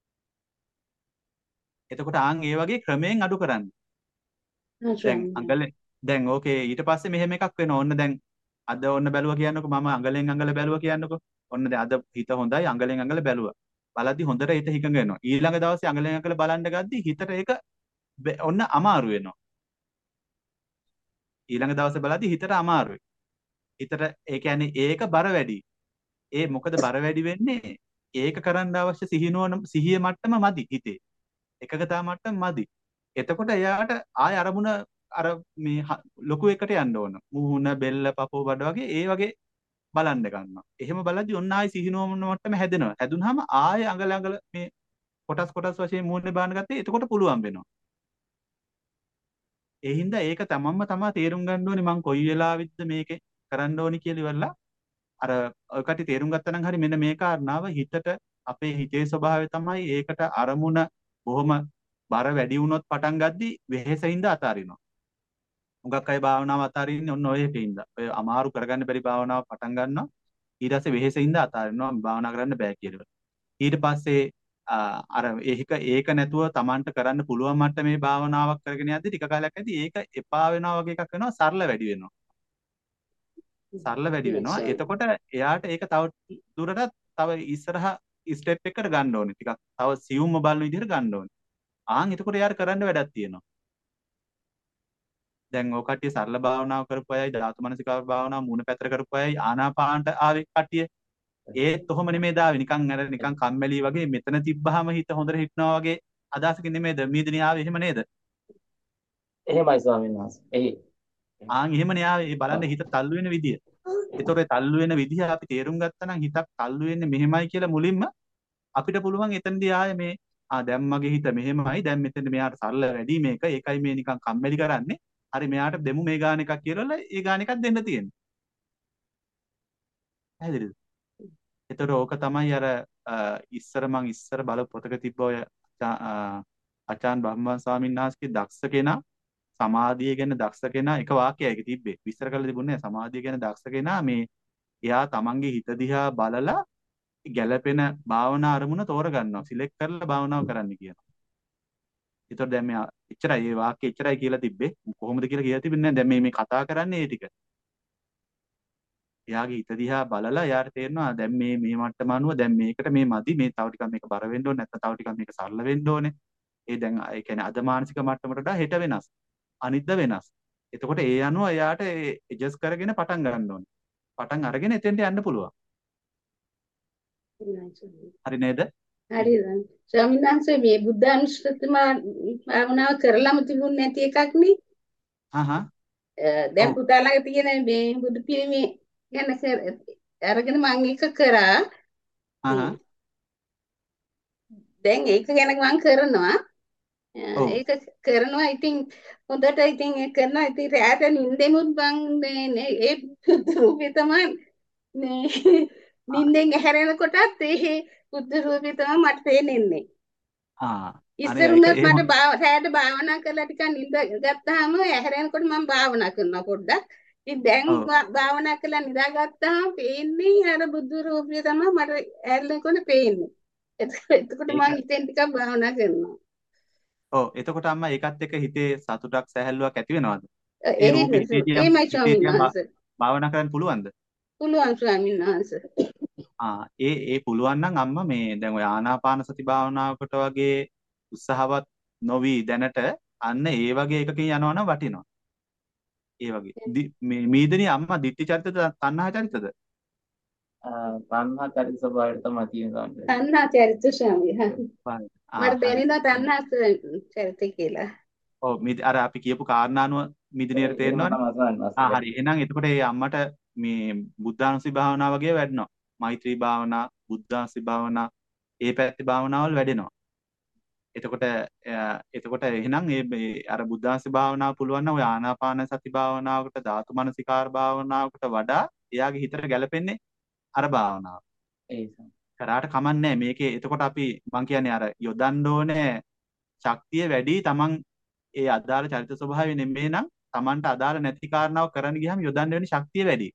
එතකොට ආන් ඒ වගේ ක්‍රමයෙන් අඩු කරන්න. දැන් අඟලෙන් දැන් ඕකේ ඊට පස්සේ මෙහෙම එකක් වෙනවා. ඔන්න දැන් අද ඔන්න බැලුවා කියන්නකෝ මම අඟලෙන් අඟල බැලුවා කියන්නකෝ. ඔන්න දැන් අද හිත හොඳයි අඟලෙන් අඟල බැලුවා. බලද්දි හොඳට හිත හිකඟ වෙනවා. ඊළඟ දවසේ අඟලෙන් අඟල බලන්න ගද්දි හිතට ඒක ඔන්න අමාරු වෙනවා. ඊළඟ දවසේ බලද්දි හිතට අමාරුයි. හිතට ඒ කියන්නේ ඒක බර වැඩි. ඒ මොකද බර වැඩි වෙන්නේ ඒක කරන්න අවශ්‍ය සිහිනුවන සිහිය මට්ටම මදි හිතේ. එකගතා මට්ටම මදි. එතකොට එයාට ආය අරමුණ අර මේ ලොකු එකට යන්න ඕන. මුහුණ බෙල්ල පපුව බඩ වගේ ඒ වගේ බලන්න ගන්නවා. එහෙම බලද්දි ඔන්න ආයි සිහිනුවන මට්ටම හැදෙනවා. හැදුනහම ආය අඟල අඟල මේ කොටස් කොටස් වශයෙන් මුහුණේ බාන ගත්තේ එතකොට පුළුවන් වෙනවා. ඒ හින්දා ඒක තමන්ම තමා තේරුම් ගන්න ඕනේ මං කොයි වෙලාවෙද්ද මේකේ කරන්න ඕනි කියලා ඉවරලා අර ඔය කටි තේරුම් ගත්තා නම් හරි මෙන්න මේ කාරණාව හිතට අපේ හිතේ ස්වභාවය තමයි ඒකට අරමුණ බොහොම බර වැඩි වුණොත් පටන් ගද්දි වෙහෙසින්ද අතාරිනවා. හුඟක් අය භාවනාව අතාරින්නේ ඔන්න ඔය හේකින්ද. ඔය අමාරු කරගන්න බැරි භාවනාව පටන් ගන්නවා. ඊට පස්සේ වෙහෙසින්ද අතාරිනවා භාවනා කරන්න බෑ කියලා. ඊට පස්සේ අර ඒක ඒක නැතුව Tamanට කරන්න පුළුවන් මට්ටමේ භාවනාවක් කරගෙන යද්දි ටික කාලයක් ඇද්දි ඒක එපා වෙනවා වගේ එකක් වෙනවා සරල වැඩි වෙනවා. සරල වැඩි වෙනවා. එතකොට එයාට ඒක තව දුරටත් තව ඉස්සරහා ස්ටෙප් එකකට ගන්න ඕනේ. ටිකක් තව සියුම්ම බලන විදිහට ගන්න ඕනේ. ආන් එතකොට එයාට කරන්න වැඩක් තියෙනවා. දැන් ඔය කට්ටිය සරල භාවනාව කරපු අයයි ධාතු මනසිකාර භාවනාව මූණ පැත්තට කරපු අයයි ආනාපානට ආවේ කට්ටිය. ඒත් ඔහොම නෙමෙයි දාවේ. නිකන් අර නිකන් කම්මැලි වගේ මෙතන තිබ්බහම හිත හොඳට හිටනවා වගේ අදහසකින් නෙමෙයිද මීදිනේ ආවේ එහෙම නේද? එහෙමයි ස්වාමීන් වහන්සේ. එහි. ආන් එහෙමනේ ආවේ. ඒ බලන්න හිත තල්ලු වෙන විදිය. ඒතොර තල්ලු වෙන විදිහ අපි තේරුම් ගත්තා නම් හිතක් තල්ලු වෙන්නේ මෙහෙමයි කියලා මුලින්ම අපිට පුළුවන් එතනදී ආයේ මේ ආ දැන් මගේ හිත මෙහෙමයි දැන් මෙතන මෙයාට සරල වැඩි මේක ඒකයි මේ නිකන් කම්මැලි කරන්නේ හරි මෙයාට දෙමු මේ ගාන එකක් කියලා ඒ ගාන එකක් දෙන්න තියෙන්නේ. පැහැදිලිද? ඒතොර ඕක තමයි අර ඉස්සර මං ඉස්සර බල පොතක තිබ්බ ඔය ආචාන් බ්‍රහ්මවංශ ස්වාමීන් වහන්සේගේ දක්ෂ කෙනා සමාධිය ගැන දක්ෂ කෙනා එක වාක්‍යයක තිබ්බේ. විස්තර කරලා තිබුණේ සමාධිය ගැන දක්ෂ කෙනා මේ එයා තමන්ගේ හිත දිහා බලලා ගැළපෙන භාවනා අරමුණ තෝරගන්නවා. සිලෙක්ට් කරලා භාවනාව කරන්න කියනවා. ඒතකොට දැන් මේ එච්චරයි මේ වාක්‍ය එච්චරයි කියලා තිබ්බේ. කොහොමද කියලා කියලා තිබෙන්නේ නැහැ. දැන් මේ මේ කතා කරන්නේ ඒ ටික. එයාගේ හිත දිහා බලලා එයාට තේරෙනවා දැන් මේ මේ මට්ටම අනුව දැන් මේකට මේ මදි මේ තව ටිකක් මේක බර වෙන්න ඕනේ නැත්නම් තව ටිකක් මේක සරල වෙන්න ඕනේ. ඒ දැන් ඒ කියන්නේ අද මානසික මට්ටමට වඩා හෙට වෙනස්. අනිද්දා වෙනස්. එතකොට ඒ අනුව එයාට එඩ්ජස්ට් කරගෙන පටන් ගන්න ඕනේ. පටන් අරගෙන එතෙන්ට යන්න පුළුවන්. හරි නේද? හරිද? ස්වාමීන් වහන්සේ මේ බුද්ධ අනුස්සති භාවනාව කරලම තිබුණ නැති එකක් නේ. හහ. දැන් ඔව්. පුතා ළඟ තියෙන මේ බුදු පිළිමේ ගැන කර- අරගෙන මම ඒක කරා. හහ. දැන් ඒක ගැන මම කරනවා. ඔව්. ඒක කරනවා ඉතින් හොඳට ඉතින් ඒක කරනවා ඉතින් රැට නිින්දෙමුත් බං මේ මේ ඒ බුද්ධ රූපේ තමයි මේ නිින්දෙන් ඇහැරෙනකොටත් ඒ බුද්ධ රූපේ තමයි මට පේන්නේ. ආ අනේ ඉස්සරුණත් ඒක ඒ මට භාව රැට භාවනා කරලා ටිකක් නිින්ද ගත්තාම ඇහැරෙනකොට මම භාවනා කරනවා පොඩ්ඩක්. ඉතින් දැන් ඔව්. භා- භාවනා කරලා නිදාගත්තාම පේන්නේ අර බුද්ධ රූපේ තමයි මට ඇහැරෙනකොට පේන්නේ. එතකොට එතකොට මම ඒක හිතෙන් ටිකක් භාවනා කරනවා. ඔව් එතකොට අම්මා ඒකත් එක්ක හිතේ සතුටක් සැහැල්ලුවක් ඇති වෙනවද? ඒ ඒ රූපේ හිතේ තියන් ඒමයි හිතේ ස්වාමීන් තියන් වහන්සේ. භාවනා කරන්න පුළුවන්ද? පුළුවන් ස්වාමීන් වහන්සේ. ආ ඒ ඒ පුළුවන් නම් අම්මා මේ දැන් ඔය ආනාපාන සති භාවනාවකට වගේ උත්සාහවත් නොවි දැනට අන්න ඒ වගේ එකකින් යනවා නම් වටිනවා. ඒ වගේ. දි- මේ මීදනි අම්මා ditthi චරිතද තණ්හා චරිතද? තණ්හා චරිත ස්වභාවයට තමයි තියෙන්නේ. තණ්හා චරිත ස්වාමීන් වහන්සේ. බාහිර. ආ මට හරි. දැනෙනවා තණ්හා චරිත කියලා. ඔව් මිද අර අපි කියපු කාරණානුව මිදනියට එහෙම තේරෙනවනේ. තමයි සවන්නස්. ආ හරි. එහෙනම් එතකොට ඒ අම්මට මේ බුද්ධානුස්සති භාවනාව වගේ වැඩනවා. මෛත්‍රී භාවනා, බුද්ධානුස්සති භාවනා, ඒ පැත්තේ භාවනාවල් වැඩෙනවා. එතකොට අ, එතකොට එහෙනම් මේ මේ අර බුද්ධානුස්සති භාවනාව පුළුවන් නම් ඔය ආනාපාන සති භාවනාවකට, ධාතු මනසිකාර භාවනාවකට වඩා එයාගේ හිතට ගැලපෙන්නේ අර භාවනාව. ඒ කරාට කමන්නේ මේකේ. එතකොට අපි මං කියන්නේ අර යොදන්න ඕනේ ශක්තිය වැඩි තමන් ඒ අදාළ චරිත ස්වභාවය නෙමෙයි නම් තමන්ට අදාළ නැති කාරණාව කරන්න ගියාම යොදන්න වෙන ශක්තිය වැඩි.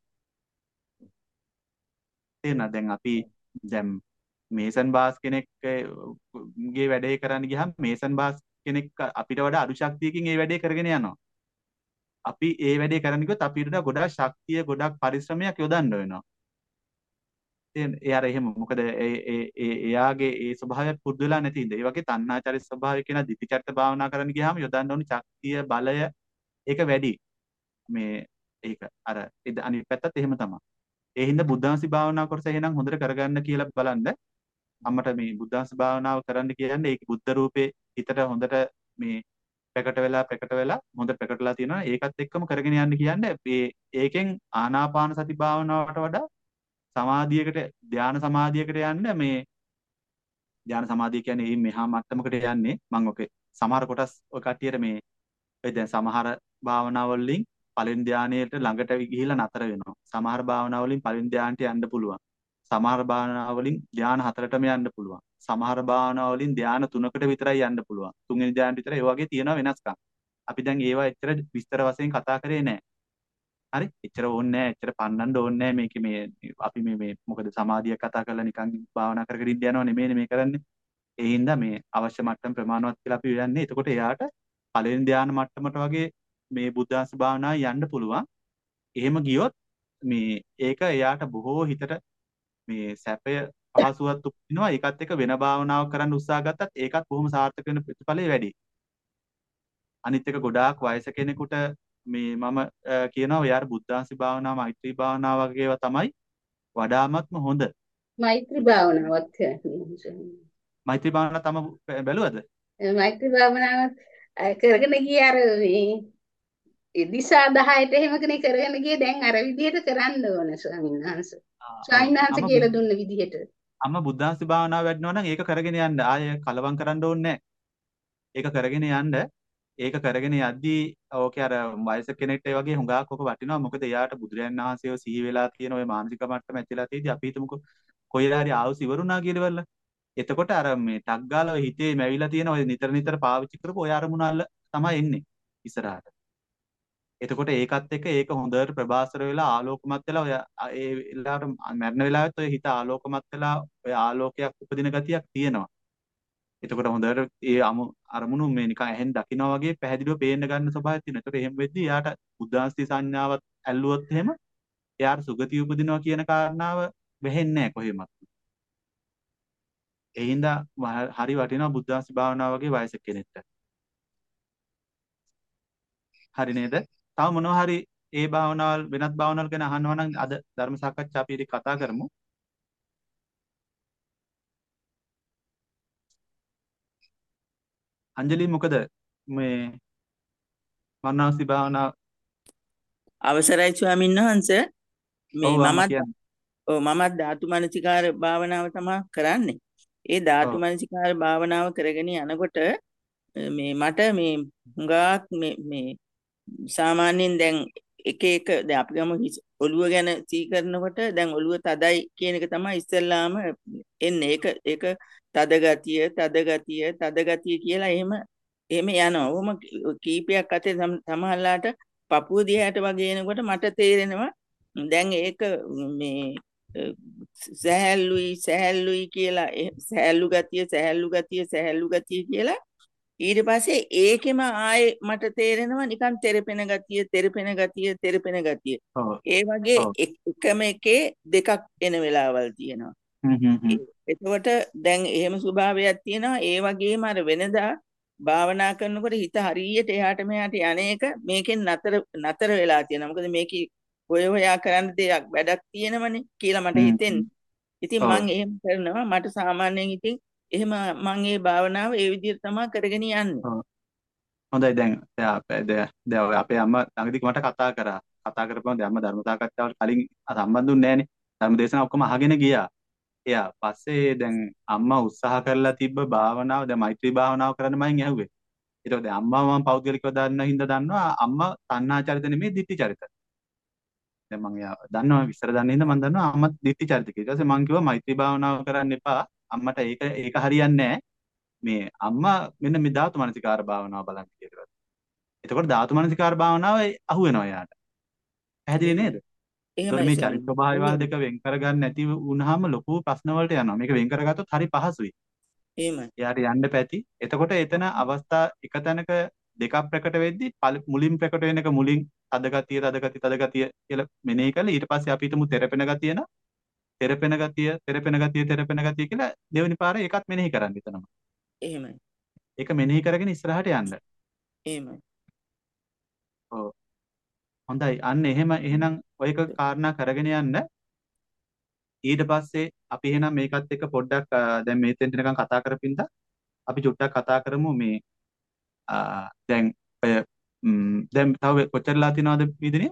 තේරෙනවද? දැන් අපි දැන් මේසන් බාස් කෙනෙක් ගේ වැඩේ කරන්න ගියාම මේසන් බාස් කෙනෙක් අපිට වඩා අඩු ශක්තියකින් ඒ වැඩේ කරගෙන යනවා. අපි ඒ වැඩේ කරන්න ගියොත් අපිට වඩා ගොඩාක් ශක්තිය ගොඩක් පරිශ්‍රමයක් යොදන්න වෙනවා. තේරෙනවද? ඒ අර එහෙම මොකද ඒ ඒ ඒ එයාගේ ඒ ස්වභාවය පුරුදු වෙලා නැති ඉඳ. ඒ වගේ තණ්හාචරිත ස්වභාවය කියන ditthිචරිත භාවනා කරන්න ගියාම යොදන්න ඕනි ශක්තිය බලය ඒක වැඩි. මේ ඒක අර අනිත් පැත්තත් එහෙම තමයි. ඒ හින්දා බුද්ධාංශි භාවනා කොටස එහෙනම් හොඳට කරගන්න කියලා බලන්න. අම්මට මේ බුද්ධාංශ භාවනාව කරන්න කියන්නේ ඒක බුද්ධ රූපේ හිතට හොඳට මේ ප්‍රකට වෙලා ප්‍රකට වෙලා හොඳ ප්‍රකටලා තියෙනවා. ඒකත් එක්කම කරගෙන යන්න කියන්නේ මේ ඒකෙන් ආනාපාන සති භාවනාවට වඩා සමාධියකට ධානා සමාධියකට යන්න මේ ධානා සමාධිය කියන්නේ මේ මෙහා මට්ටමකට යන්නේ මම ඔක සමහර කොටස් ඔය කට්ටියට මේ ඔය දැන් සමහර භාවනාවලින් පළවෙනි ධානයට ළඟට ගිහිල්ලා නතර වෙනවා. සමහර භාවනාවලින් පළවෙනි ධානයට යන්න පුළුවන්. සමහර භාවනාවලින් ධාන හතරටම යන්න පුළුවන්. සමහර භාවනාවලින් ධාන තුනකට විතරයි යන්න පුළුවන්. තුන්වෙනි ධානයට විතර ඒ වගේ තියෙනවා වෙනස්කම්. අපි දැන් ඒවා එච්චර විස්තර වශයෙන් කතා කරේ නැහැ. හරි? එච්චර ඕනේ නැහැ. එච්චර පන්නන්න ඕනේ නැහැ. මේක මේ අපි මේ මේ මොකද සමාධිය කතා කරලා නිකන් භාවනා කර කර ඉඳ යනවා නෙමෙයිනේ මේ කරන්නේ. ඒ හින්දා මේ අවශ්‍ය මට්ටම ප්‍රමාණවත් කියලා අපි යන්නේ. එතකොට එයාට පළවෙනි ධාන මට්ටමට වගේ මේ බුද්ධාංශ භාවනාව යන්න පුළුවන්. එහෙම ගියොත් මේ ඒක එයාට බොහෝ හිතට මේ සැපය පහසුවක් උපදිනවා. ඒකත් එක්ක වෙන භාවනාවක් කරන්න උත්සාහ ගත්තත් ඒකත් බොහොම සාර්ථක වෙන ප්‍රතිඵලය වැඩි. අනිත් එක ගොඩාක් වයස කෙනෙකුට මේ මම කියනවා යාර බුද්ධාංශි භාවනාව, මෛත්‍රී භාවනාව වගේ ඒවා තමයි වඩාමත්ම හොඳ. මෛත්‍රී භාවනාවත් කරනවා. මෛත්‍රී භාවනාව තම බැලුවද? මෛත්‍රී භාවනාවත් කරගෙන ගියේ අර මේ දිසා දහයට එහෙම කෙනෙක් කරගෙන ගියේ දැන් අර විදිහට කරන්න ඕන ස්වාමීන් වහන්සේ. ස්වාමීන් වහන්සේ කියලා දුන්න විදිහට. අම්ම බුද්ධාංශි භාවනාව වැඩනවා නම් ඒක කරගෙන යන්න. ආය කලවම් කරන්න ඕනේ නැහැ. ඒක කරගෙන යන්න. ඒක කරගෙන යද්දී ඕකේ අර වයස කෙනෙක්ට ඒ වගේ හුඟක් ඔක වටිනවා. මොකද එයාට බුදුරයන් වහන්සේව සිහි වෙලා තියෙන ওই මානසික මට්ටම ඇතිලා තියෙදි අපි හිතමුකෝ කොයිලා හරි ආවුස් ඉවරුණා කියලා ඉවරලා. එතකොට අර මේ ටක් ගාලා ඔය හිතේ මැවිලා තියෙන ඔය නිතර නිතර පාවිච්චි කරපු ඔය අරමුණල්ල තමයි එන්නේ ඉස්සරහට. එතකොට ඒකත් එක්ක ඒක හොඳට ප්‍රබාසර වෙලා ආලෝකමත් වෙලා ඔය ඒ වෙලාවට මරණ වෙලාවෙත් ඔය හිත ආලෝකමත් වෙලා ඔය ආලෝකයක් උපදින ගතියක් තියෙනවා. එතකොට හොඳට ඒ අරමුණු මේ නිකන් ඇහෙන් දකිනවා වගේ පැහැදිලිව පේන්න ගන්න ස්වභාවයක් තියෙනවා. ඒතකොට එහෙම වෙද්දී යාට බුද්ධාංශති සංඥාවත් ඇල්ලුවොත් එහෙම එයාට සුගතිය උපදිනවා කියන කාරණාව වෙහෙන්නේ නැහැ කොහෙවත්. ඒ හින්දා ව- හරි වටිනවා බුද්ධාංශ භාවනාව වගේ වයසක කෙනෙක්ට. හරි නේද? තව මොනවා හරි ඒ භාවනාවල් වෙනත් භාවනාවල් ගැන අහනවා නම් අද ධර්ම සාකච්ඡා අපි ටික කතා කරමු. අංජලි මොකද මේ මරණාසි භාවනාව අවසරයි ස්වාමීන් වහන්සේ මේ ඔව් අම්මා මමත් කියන්නේ. ඔව් මමත් ධාතු මනසිකාර භාවනාව තමයි කරන්නේ. ඒ ධාතු ඔව් මනසිකාර භාවනාව කරගෙන යනකොට අ, මේ මට මේ හුඟක් මේ මේ සාමාන්‍යයෙන් දැන් එක එක දැන් අපි ගමු හිස්- ඔළුව ගැන සිහි කරනකොට දැන් ඔළුව තදයි කියන එක තමයි ඉස්සෙල්ලාම එන්නේ. ඒක ඒක තද ගතිය, තද ගතිය, තද ගතිය කියලා එහෙම එහෙම යනවා. ඔහොම කීපයක් අතේ සම- සමහරලාට පපුව දිහාට වගේ එනකොට මට තේරෙනවා දැන් ඒක මේ අ, සැහැල්ලුයි සැහැල්ලුයි කියලා එ- සැහැල්ලු ගතිය සැහැල්ලු ගතිය සැහැල්ලු ගතිය කියලා ඊට පස්සේ ඒකෙම ආයේ මට තේරෙනවා නිකන් තෙරපෙන ගතිය තෙරපෙන ගතිය තෙරපෙන ගතිය. ඔව් ඒ වගේ ඔව් එක- එකම එකේ දෙකක් එන වෙලාවල් තියෙනවා. හ්ම් හ්ම් හ්ම් ඒ- එතකොට දැන් එහෙම ස්වභාවයක් තියෙනවා. ඒ වගේම අර වෙනදා භාවනා කරනකොට හිත හරියට එහාට මෙහාට යන එක මේකෙන් නතර නතර වෙලා තියෙනවා. මොකද මේකේ හොය හොයා කරන්න දෙයක් වැඩක් තියෙනවනේ කියලා මට හ්ම් හිතෙන්නේ. හ්ම් ඉතින් ඔව් මම එහෙම කරනවා. මට සාමාන්‍යයෙන් ඉතින් එහෙම මම මේ භාවනාව ඒ විදිහට තමයි කරගෙන යන්නේ. ඔව් හොඳයි දැන් දැන් අපේ දැන් දැන් ඔය අපේ අම්මා ළඟදී මට කතා කරා. කතා කරපුවම දැන් අම්මා ධර්ම සාකච්ඡාවට කලින් සම්බන්ධුන්නේ නැහනේ. ධර්ම දේශනා ඔක්කොම අහගෙන ගියා. එයා පස්සේ දැන් අම්මා උත්සාහ කරලා තිබ්බ භාවනාව දැන් මෛත්‍රී භාවනාව කරන්න මයින් ඇහුවේ. ඊට පස්සේ අම්මා මම පෞද්ගලිකව දන්න හින්දා දන්නවා අම්මා තණ්හා චරිත නෙමෙයි ditthi චරිත. දැන් මම එයා දන්නවා විස්තර දන්න හින්දා මම දන්නවා අම්මා ditthi චරිත කියලා. ඊට පස්සේ මම කිව්වා මෛත්‍රී භාවනාව කරන්න එපා. අම්මට ඒක ඒක හරියන්නේ නැහැ. මේ අම්මා මෙන්න මේ ධාතු මනසිකාර භාවනාව බලන්න කියලා. එතකොට ධාතු මනසිකාර භාවනාව අහුවෙනවා එයාට. පැහැදිලි නේද? ඒතකොට එහෙමයි මේ චරිත ස්වාමීනි. ස්වභාවයවල් දෙක වෙන් කරගන්න නැති වුණාම ලොකු ප්‍රශ්න වලට යනවා. මේක වෙන් කරගත්තොත් හරි පහසුයි. එහෙමයි. එයාට යන්න පැති. එතකොට එතන අවස්ථා එක තැනක දෙකක් ප්‍රකට වෙද්දි පළ- මුලින් ප්‍රකට වෙන එක මුලින් තද ගතිය තද ගතිය තද ගතිය කියලා මෙනෙහි කරලා ඊට පස්සේ අපි හිතමු තෙරපෙන ගතිය න තෙරපෙන ගතිය තෙරපෙන ගතිය තෙරපෙන ගතිය කියලා දෙවෙනි පාරේ ඒකත් මෙනෙහි කරන්න එතනම. එහෙමයි. ඒක මෙනෙහි කරගෙන ඉස්සරහට යන්න. එහෙමයි. ඔව් හොඳයි. අන්න එහෙම එහෙනම් ඔයක කාරණා කරගෙන යන්න. ඊට පස්සේ අපි එහෙනම් මේකත් එක්ක පොඩ්ඩක් අ, දැන් මේතෙන්ට නිකන් කතා කරපින්දා අපි චුට්ටක් කතා කරමු මේ අ, දැන් ඔය ම්, දැන් තව කොච්චරලා තියනවද විදිනේ?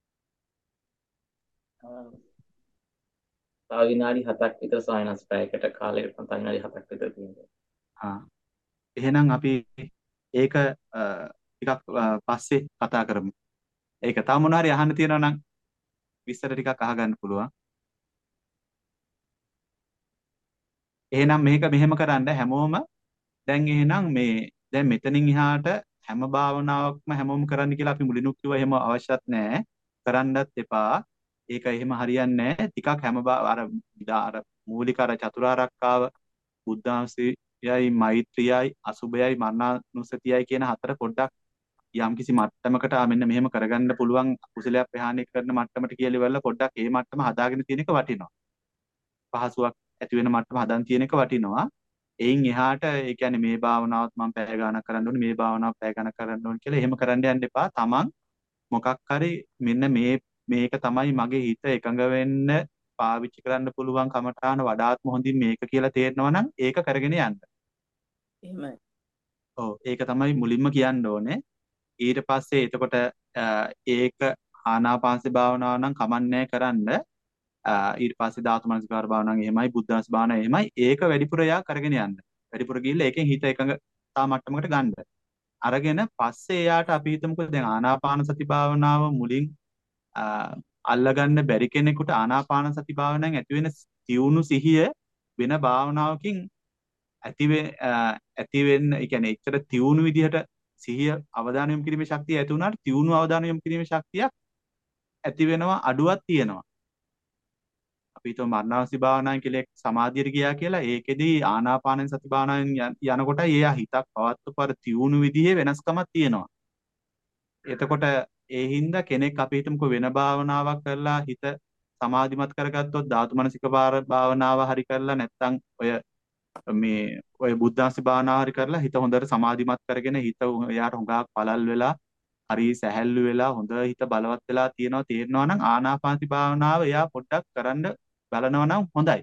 තව විනාඩි හතක් විතර සායනස් පැයකට කාලයකට තව විනාඩි හතක් විතර තියෙනවා. ආ එහෙනම් අපි ඒක අ, ටිකක් අ, පස්සේ කතා කරමු. ඒක තව මොනවා හරි අහන්න තියෙනවා නම් විස්තර ටිකක් අහගන්න පුළුවන්. එහෙනම් මේක මෙහෙම කරන්න හැමෝම දැන් එහෙනම් මේ දැන් මෙතනින් එහාට හැම භාවනාවක්ම හැමෝම කරන්න කියලා අපි මුලිනුත් කිව්වා එහෙම අවශ්‍යත් නැහැ. කරන්නත් එපා. ඒක එහෙම හරියන්නේ නැහැ. ටිකක් හැම භා- අර අර මූලික අර චතුරාර්යකාව බුද්ධාංශයයි මෛත්‍රියයි අසුභයයි මරණානුස්සතියයි කියන හතර පොඩ්ඩක් යම්කිසි මට්ටමකට ආ මෙන්න මෙහෙම කරගන්න පුළුවන් කුසලයක් ප්‍රහාණය කරන මට්ටමට කියලා ඉවරලා පොඩ්ඩක් ඒ මට්ටම හදාගෙන තියෙන එක වටිනවා. පහසුවක් ඇති වෙන මට්ටම හදන් තියෙන එක වටිනවා. එයින් එහාට ඒ කියන්නේ මේ භාවනාවත් මම පැය ගණනක් කරන්න ඕනේ මේ භාවනාව පැය ගණනක් කරන්න ඕනේ කියලා එහෙම කරන්න යන්න එපා. තමන් මොකක් හරි මෙන්න මේ මේක තමයි මගේ හිත එකඟ වෙන්න පාවිච්චි කරන්න පුළුවන් කමඨාන වඩාත්ම හොඳින් මේක කියලා තේරෙනවා නම් ඒක කරගෙන යන්න. එහෙමයි. ඔව් ඒක තමයි මුලින්ම කියන්න ඕනේ. ඊට පස්සේ එතකොට අ, ඒක ආනාපානසති භාවනාව නම් කමන්නේ කරන්න. අ, ඊට පස්සේ ධාතු මනසිකාර භාවනාව එහෙමයි බුද්ධාංශ භාවනාව එහෙමයි ඒක වැඩිපුර යා කරගෙන යන්න. වැඩිපුර ගිහිල්ලා ඒකෙන් හිත එකඟතා මට්ටමකට ගන්න. අරගෙන පස්සේ එයාට අපි හිතමුකෝ දැන් ආනාපාන සති භාවනාව මුලින් අ, අල්ලගන්න බැරි කෙනෙකුට ආනාපාන සති භාවනාවෙන් ඇති වෙන තියුණු සිහිය වෙන භාවනාවකින් ඇති වෙ- අ, ඇති වෙන්න ඒ කියන්නේ එච්චර තියුණු විදිහට සිහිය අවධානය යොමු කිරීමේ ශක්තිය ඇති වුණාට තියුණු අවධානය යොමු කිරීමේ ශක්තියක් ඇති වෙනවා අඩුවක් තියෙනවා. අපි හිතුව මරණාසති භාවනාවෙන් කියලා එක් සමාධියට ගියා කියලා ඒකෙදි ආනාපාන සති භාවනාවෙන් යන- යනකොට එයා හිතක් පවත්වපු අර තියුණු විදිහේ වෙනස්කමක් තියෙනවා. එතකොට ඒ හින්දා කෙනෙක් අපි හිතමුකෝ වෙන භාවනාවක් කරලා හිත සමාධිමත් කරගත්තොත් ධාතු මනසික භාවනාව හරි කරලා නැත්නම් ඔය මේ ඔය බුද්ධාංශ භාවනාව හරි කරලා හිත හොඳට සමාධිමත් කරගෙන හිත එයාට හුඟක් පළල් වෙලා හරි සැහැල්ලු වෙලා හොඳ හිත බලවත් වෙලා තියෙනවා තේරෙනවා නම් ආනාපානසති භාවනාව එයා පොඩ්ඩක් කරන්න බලනවා නම් හොඳයි.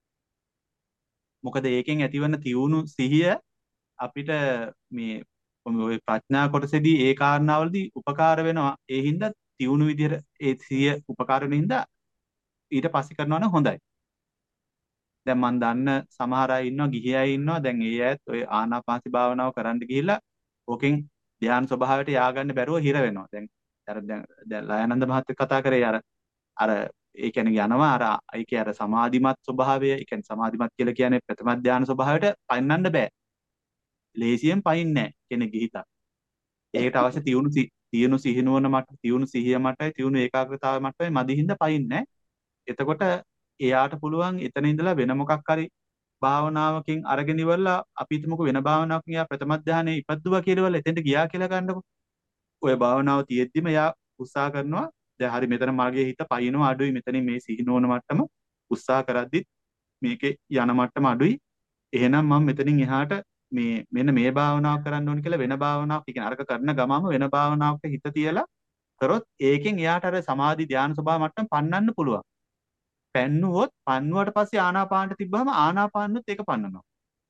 මොකද ඒකෙන් ඇතිවන තියුණු සිහිය අපිට මේ ඔය ප්‍රඥා කොටසේදී ඒ කාරණාවලදී උපකාර වෙනවා. ඒ හින්දා තියුණු විදිහට ඒ සිහිය උපකාර වෙන හින්දා ඊට පස්සේ කරනවා නම් හොඳයි. දැන් මම දන්න සමහර අය ඉන්නවා ගිහි අය ඉන්නවා දැන් ඒ ඇත් ඔය ආනාපානසති භාවනාව කරන්න ගිහිල්ලා ඕකෙන් ධ්‍යාන ස්වභාවයට ය아가න්න බැරුව හිර වෙනවා. දැන් අර දැන් දැන් ලයනන්ද මහත්තයා කතා කරේ අර අර ඒ කියන්නේ යනවා අර ඒකේ අර සමාධිමත් ස්වභාවය ඒ කියන්නේ සමාධිමත් කියලා කියන්නේ ප්‍රථම ධ්‍යාන ස්වභාවයට පයින්නන්න බෑ. ලේසියෙන් පයින්නේ නැහැ කෙනෙක්ගේ හිතක්. ඒකට අවශ්‍ය තියුණු තියුණු සිහිනුවන මට තියුණු සිහිය මටයි තියුණු ඒකාග්‍රතාවය මටයි මදි හින්දා පයින්නේ නැහැ. එතකොට එයාට පුළුවන් එතන ඉඳලා වෙන මොකක් හරි භාවනාවකින් අරගෙන ඉවරලා අපි හිතමුකෝ වෙන භාවනාවකින් එයා ප්‍රථම ධ්‍යානෙ ඉපද්දුවා කියලා ඉවරලා එතෙන්ට ගියා කියලා ගන්නකො. ඔය භාවනාව තියෙද්දිම එයා උත්සාහ කරනවා දැන් හරි මෙතන මගේ හිත පයින්නවා අඩුයි මෙතනින් මේ සිහිනුවන මට්ටම උත්සාහ කරද්දිත් මේකේ යන මට්ටම අඩුයි. එහෙනම් මම මෙතනින් එහාට මේ මෙන්න මේ භාවනාව කරන්න ඕනේ කියලා වෙන භාවනාවක් කියන්නේ අරක කරන ගමම වෙන භාවනාවකට හිත තියලා කරොත් ඒකෙන් එයාට අර සමාධි ධ්‍යාන ස්වභාව මට්ටම පන්නන්න පුළුවන්. පැන්නුවොත් පන්නුවට පස්සේ ආනාපානට තිබ්බහම ආනාපානුත් ඒක පන්නනවා.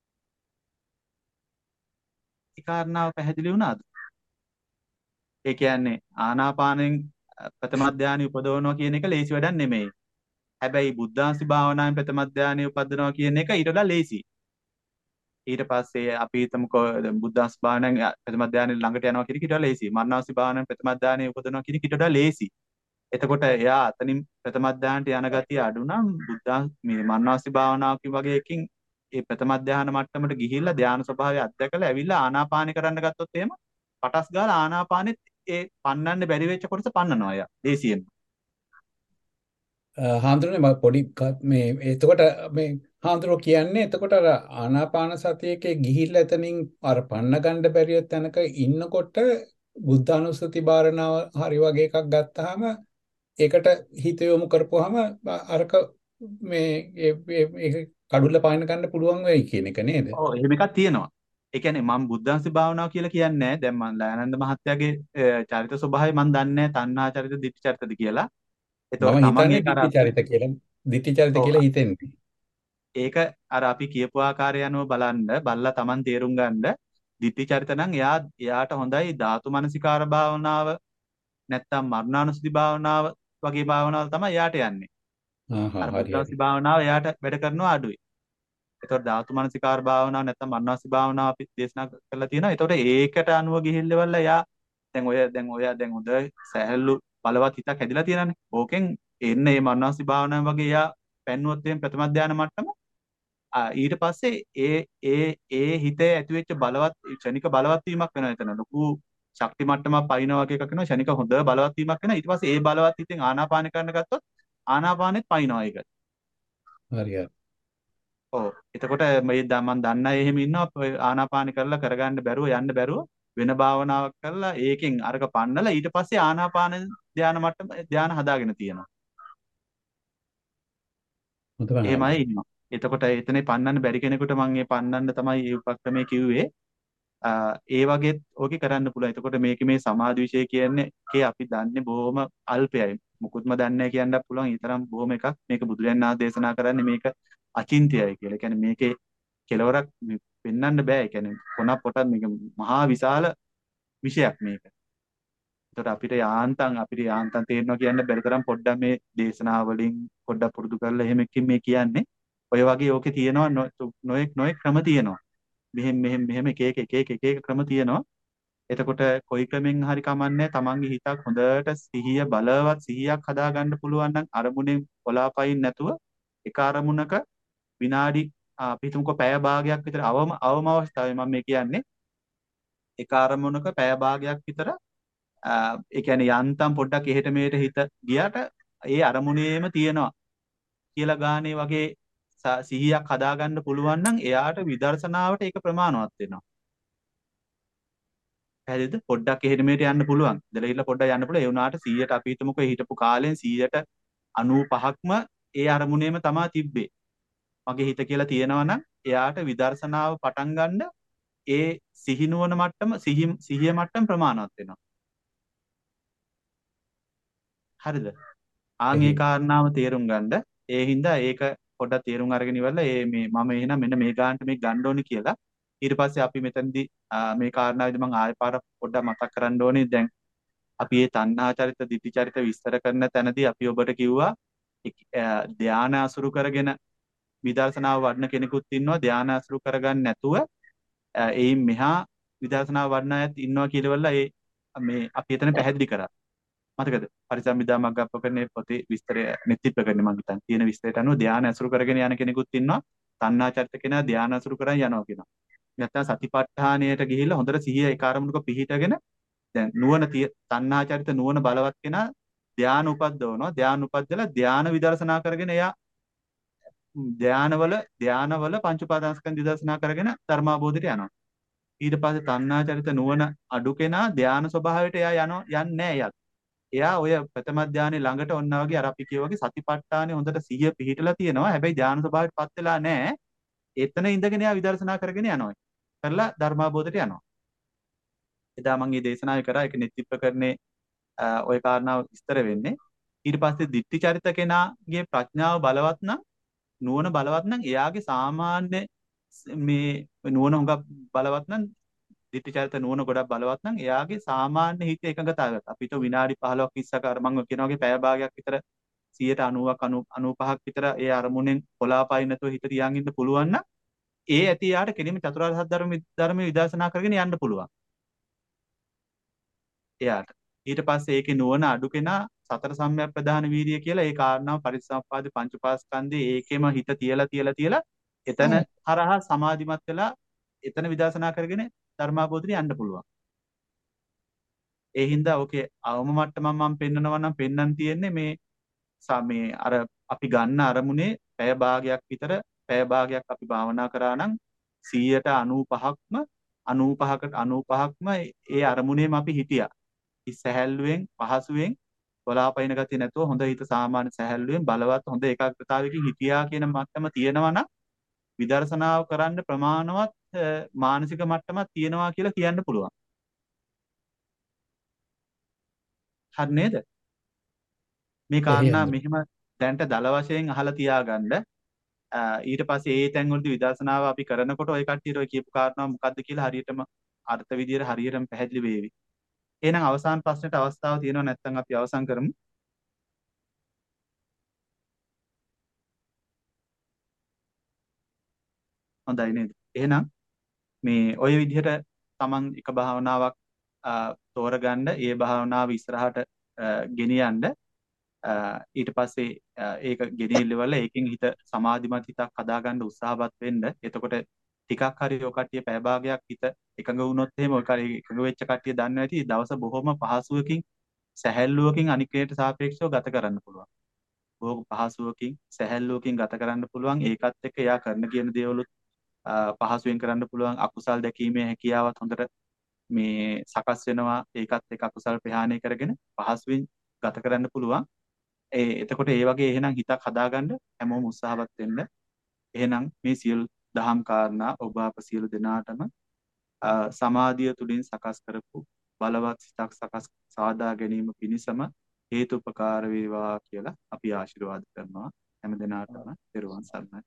ඒ කාරණාව පැහැදිලි වුණාද? ඒ කියන්නේ ආනාපානෙන් ප්‍රථම ධානය උපදවනවා කියන එක ලේසි වැඩක් නෙමෙයි. හැබැයි බුද්ධාංශි භාවනාවෙන් ප්‍රථම ධානය උපදවනවා කියන එක ඊට වඩා ලේසි. ඊට පස්සේ අපි හිතමුකෝ බුද්ධාංශ භාවනාවෙන් ප්‍රථම ධානය ළඟට යනවා කියන එක ඊට වඩා ලේසි. මරණාංශි භාවනාවෙන් ප්‍රථම ධානය උපදවනවා කියන එක ඊට වඩා ලේසි. එතකොට එයා අතනින් ප්‍රථම ධානයට යන ගතිය අඩු නම් බුද්ධා මේ මරණාංශි භාවනාවක වගේ එකකින් ඒ ප්‍රථම ධානය මට්ටමට ගිහිල්ලා ධානය ස්වභාවය අත්දැකලා ඇවිල්ලා ආනාපානෙ කරන්න ගත්තොත් එහෙම පටස් ගාලා ආනාපානෙත් ඒ පන්නන්න බැරි වෙච්ච කොටස පන්නනවා යා දේසියෙන්. හාමුදුරනේ මම පොඩි මේ එතකොට මේ හාමුදුරුවෝ කියන්නේ එතකොට අර ආනාපාන සතියේකේ ගිහිල්ලා එතනින් අර පන්න ගන්න බැරිය තැනක ඉන්නකොට බුද්ධානුස්සති භාවනාව හරි වගේ එකක් ගත්තාම ඒකට හිත යොමු කරපුවාම අරක මේ ඒක කඩුල්ල පායන ගන්න පුළුවන් වෙයි කියන එක නේද? ඔව් එහෙම එකක් තියෙනවා. ඒ කියන්නේ මම බුද්ධාංශ භාවනාව කියලා කියන්නේ නැහැ. දැන් මම ලයනන්ද මහත්තයාගේ චරිත ස්වභාවය මම දන්නේ නැහැ. තණ්හා චරිත, ditthi චරිතද කියලා. ඒතකොට තමන් ඒක ditthi චරිත කියලා ditthi චරිත කියලා හිතෙන්නේ. ඒක අර අපි කියපු ආකාරය අනුව බලන්න, බලලා තමන් තේරුම් ගන්න ditthi චරිත නම් එයා එයාට හොඳයි ධාතු මනසිකාර භාවනාව නැත්තම් මරණානුස්සති භාවනාව වගේ භාවනාවල් තමයි එයාට යන්නේ. ආ හා හරි හරි. භාවනාව එයාට වැඩ කරනවා අඩුයි. ඒතකොට ධාතු මනසිකාර භාවනාව නැත්නම් මරණාසි භාවනාව අපි දේශනා කරලා තියෙනවා. ඒතකොට ඒකට අනුව ගිහිල්ලවල යා දැන් ඔය දැන් ඔය දැන් හොඳ සැහැල්ලු බලවත් හිතක් හැදිලා තියෙනනේ. ඕකෙන් එන්න මේ මරණාසි භාවනාව වගේ යා පැන්නුවොත් එහෙම ප්‍රථම ධානය මට්ටම ඊට පස්සේ ඒ ඒ ඒ හිතේ ඇතිවෙච්ච බලවත් ක්ෂණික බලවත් වීමක් වෙනවා එතන. ලොකු ශක්ති මට්ටමක් පයින්නවා වගේ එකක් වෙනවා. ක්ෂණික හොඳ බලවත් වීමක් වෙනවා. ඊට පස්සේ ඒ බලවත් හිතෙන් ආනාපාන කරන්න ගත්තොත් ආනාපානෙත් පයින්නවා ඒක. හරි හරි. ඔව් එතකොට මේ මම දන්න අය එහෙම ඉන්නවා ආනාපාන කරලා කරගන්න බැරුව යන්න බැරුව වෙන භාවනාවක් කරලා ඒකෙන් අරක පන්නලා ඊට පස්සේ ආනාපාන ධානය මට්ටම ධානය හදාගෙන තියෙනවා. එහෙමයි ඉන්නවා. එතකොට එතනේ පන්නන්න බැරි කෙනෙකුට මම මේ පන්නන්න තමයි මේ උපක්‍රමයේ කිව්වේ. ඒ වගේත් ඕකේ කරන්න පුළුවන්. එතකොට මේකේ මේ සමාධි විෂය කියන්නේ කේ අපි දන්නේ බොහොම අල්පයයි. මුකුත්ම දන්නේ නැහැ කියන්නත් පුළුවන්. ඊතරම් බොහොම එකක් මේක බුදුරජාණන් වහන්සේ දේශනා කරන්නේ මේක අචින්ත්‍යයි කියලා. ඒ කියන්නේ මේකේ කෙලවරක් පෙන්වන්න බෑ. ඒ කියන්නේ කොනක් පොටක් මේක මහා විශාල විෂයක් මේක. ඒකට අපිට යාන්තම් අපිට යාන්තම් තේරෙනවා කියන්න බැරි තරම් පොඩ්ඩක් මේ දේශනා වලින් පොඩ්ඩක් පුරුදු කරලා එහෙම එක්කින් මේ කියන්නේ. ඔය වගේ ඕකේ තියෙනවා නොඑක් නොඑක් ක්‍රම තියෙනවා. මෙහෙම මෙහෙම මෙහෙම එක එක එක එක එක එක ක්‍රම තියෙනවා. එතකොට කොයි ක්‍රමෙන් හරි කමන්නේ තමන්ගේ හිතක් හොඳට සිහිය බලවත් සිහියක් හදාගන්න පුළුවන් නම් අරමුණෙන් පොලාපයින් නැතුව එක අරමුණක විනාඩි අපි හිතමුකෝ පැය භාගයක් විතර අවම අවම අවස්ථාවේ මම මේ කියන්නේ එක අරමුණක පැය භාගයක් විතර ඒ කියන්නේ යන්තම් පොඩ්ඩක් එහෙට මෙහෙට හිත ගියාට ඒ අරමුණේම තියෙනවා කියලා ගානේ වගේ සිහියක් හදාගන්න පුළුවන් නම් එයාට විදර්ශනාවට ඒක ප්‍රමාණවත් වෙනවා. පැහැදිලිද? පොඩ්ඩක් එහෙට මෙහෙට යන්න පුළුවන්. ඉඳලා හිටලා පොඩ්ඩක් යන්න පුළුවන්. ඒ වුණාට සීයට අපි හිතමුකෝ ඒ හිටපු කාලෙන් සීයට අනූපහක්ම ඒ අරමුණේම තමා තිබ්බේ. මගේ හිත කියලා තියෙනවා නම් එයාට විදර්ශනාව පටන් ගන්න ඒ සිහිනුවන මට්ටම සිහි සිහිය මට්ටම ප්‍රමාණවත් වෙනවා. හරිද? ආන් ඒ කාරණාව තේරුම් ගන්න. ඒ හින්දා ඒක පොඩ්ඩක් තේරුම් අරගෙන ඉවරලා ඒ මේ මම එහෙනම් මෙන්න මේ ගානට මේ ගන්න ඕනේ කියලා ඊට පස්සේ අපි මෙතනදී මේ කාරණාවේදී මම ආයෙ පාර පොඩ්ඩක් මතක් කරන්න ඕනේ. දැන් අපි මේ තණ්හා චරිත, ditthi චරිත විස්තර කරන තැනදී අපි ඔබට කිව්වා ධානය අසුරු කරගෙන විදර්ශනාව වඩන කෙනෙකුත් ඉන්නවා. ධානය අසුරු කරගන්න නැතුව එයින් මෙහා විදර්ශනාව වඩන අයත් ඉන්නවා කියලාවලා ඒ මේ අපි එතන පැහැදිලි කරා. මතකද? පරිසම්මිදා මග්ගප්පකරණේ පොතේ විස්තරය නෙත්තිප්පකරණේ මම හිතන්නේ තියෙන විස්තරයට අනුව ධානය අසුරු කරගෙන යන කෙනෙකුත් ඉන්නවා. තණ්හා චරිත කෙනා ධානය අසුරු කරන් යනවා කියනවා. නැත්තම් සතිපට්ඨානයට ගිහිල්ලා හොඳට සිහිය ඒ කාර්මුණක පිහිටගෙන දැන් නුවණ තණ්හා චරිත නුවණ බලවත් කෙනා ධානය උපද්දවනවා. ධානය උපද්දලා ධානය විදර්ශනා කරගෙන එයා ධානවල ධානවල පංච උපාදානස්කන්ධ විදර්ශනා කරගෙන ධර්මාබෝධයට යනවා. ඊට පස්සේ තණ්හා චරිත නුවණ අඩු කෙනා ධාන ස්වභාවයට එයා යනවා යන්නේ නැහැ එයා. එයා ඔය ප්‍රථම ධානයේ ළඟට ඔන්නා වගේ අර අපි කියව වගේ සතිපට්ඨානෙ හොඳට සිහිය පිහිටලා තියෙනවා. හැබැයි ධාන ස්වභාවයටපත් වෙලා නැහැ. එතන ඉඳගෙන එයා විදර්ශනා කරගෙන යනවා. කරලා ධර්මාබෝධයට යනවා. එදා මම මේ දේශනාව කරා ඒක නෙත්තිප්පකරණේ ඔය කාරණාව විස්තර වෙන්නේ. ඊට පස්සේ ditthi චරිත කෙනාගේ ප්‍රඥාව බලවත් නම් නුවණ බලවත් නම් එයාගේ සාමාන්‍ය මේ නුවණ හුඟක් බලවත් නම් ditthi චරිත නුවණ ගොඩක් බලවත් නම් එයාගේ සාමාන්‍ය හිත එකඟතාවයක් අපිට විනාඩි පහළොවක් විස්සක අර මම කියන වගේ පැය භාගයක් විතර සියයට අනූවක් අනූපහක් විතර ඒ අරමුණෙන් කොලාපයි නැතුව හිත තියාගෙන ඉන්න පුළුවන් නම් ඒ ඇති යාට කෙලින්ම චතුරාර්ය සත්‍ය ධර්ම ධර්ම විදර්ශනා කරගෙන යන්න පුළුවන් එයාට. ඊට පස්සේ ඒකේ නුවණ අඩු කෙනා සතර සම්‍යක් ප්‍රධාන වීර්යය කියලා ඒ කාරණාව පරිසම්පාද පංච උපාස්කන්ධේ ඒකෙම හිත තියලා තියලා තියලා එතන හරහා සමාධිමත් වෙලා එතන විදර්ශනා කරගෙන ධර්මාබෝධයට යන්න පුළුවන්. ඒ හින්දා ඕකේ අවම මට්ටමක් මම පෙන්නනවා නම් පෙන්නන් තියෙන්නේ මේ මේ අර අපි ගන්න අරමුණේ පැය භාගයක් විතර පැය භාගයක් අපි භාවනා කරා නම් සීයට අනූපහක්ම අනූපහකට අනූපහක්ම ඒ අරමුණේම අපි හිටියා. සැහැල්ලුවෙන් පහසුවෙන් බලාපයින් ගතිය නැතුව හොඳ හිත සාමාන්‍ය සැහැල්ලුවෙන් බලවත් හොඳ ඒකාග්‍රතාවයකින් හිටියා කියන මට්ටම තියෙනවා නම් විදර්ශනාව කරන්න ප්‍රමාණවත් මානසික මට්ටමක් තියෙනවා කියලා කියන්න පුළුවන්. හරි නේද? මේ කාරණා මෙහෙම දැන්ට දල වශයෙන් අහලා තියාගන්න. ඊට පස්සේ ඒ තැන් වලදී විදර්ශනාව අපි කරනකොට ඔය කට්ටියට ඔය කියපු කාරණා මොකද්ද කියලා හරියටම අර්ථ විදියට හරියටම පැහැදිලි වේවි. එහෙනම් අවසාන ප්‍රශ්නෙට අවස්ථාව තියෙනවා නැත්නම් අපි අවසන් කරමු. හොඳයි නේද? එහෙනම් මේ ඔය විදිහට තමන් එක භාවනාවක් තෝරගන්න, ඒ භාවනාව ඉස්සරහට ගෙනියන්න ඊට පස්සේ ඒක ගෙනිල්ලවල ඒකෙන් හිත සමාධිමත් හිතක් හදාගන්න උත්සාහවත් වෙන්න. එතකොට ටිකක් හරි ඔය කට්ටිය පැය භාගයක් හිත එකඟ වුණොත් එහෙම ඔය කාර්ය එකඟ වෙච්ච කට්ටිය දන්නවා ඇති දවස බොහොම පහසුවකින් සැහැල්ලුවකින් අනික් කෙනට සාපේක්ෂව ගත කරන්න පුළුවන්. බොහොම පහසුවකින් සැහැල්ලුවකින් ගත කරන්න පුළුවන්. ඒකත් එක්ක එයා කරන කියන දේවලුත් පහසුවෙන් කරන්න පුළුවන්. අකුසල් දැකීමේ හැකියාවත් හොඳට මේ සකස් වෙනවා. ඒකත් එක්ක අකුසල් ප්‍රහාණය කරගෙන පහසුවෙන් ගත කරන්න පුළුවන්. ඒ එතකොට ඒ වගේ එහෙනම් හිතක් හදාගන්න හැමෝම උත්සාහවත් වෙන්න. එහෙනම් මේ සියලු දහම් කාරණා ඔබ අප සියලු දෙනාටම සමාධිය තුලින් සකස් කරපු බලවත් සිතක් සකස් සාදා ගැනීම පිණිසම හේතුපකාර වේවා කියලා අපි ආශිර්වාද කරනවා හැම දිනාටම පෙරවන් සරණයි.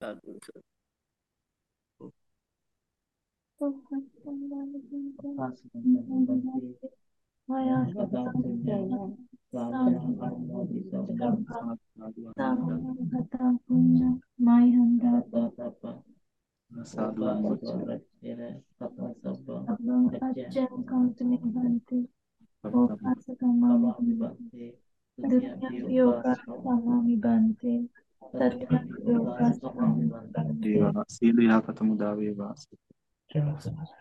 Sadhu Ajahn Kantini Bhante Okasa Kamami Bhante Dunya Yoga Kamami Bhante Satya Yoga Kamami Bhante Sila Yakatamuda Veva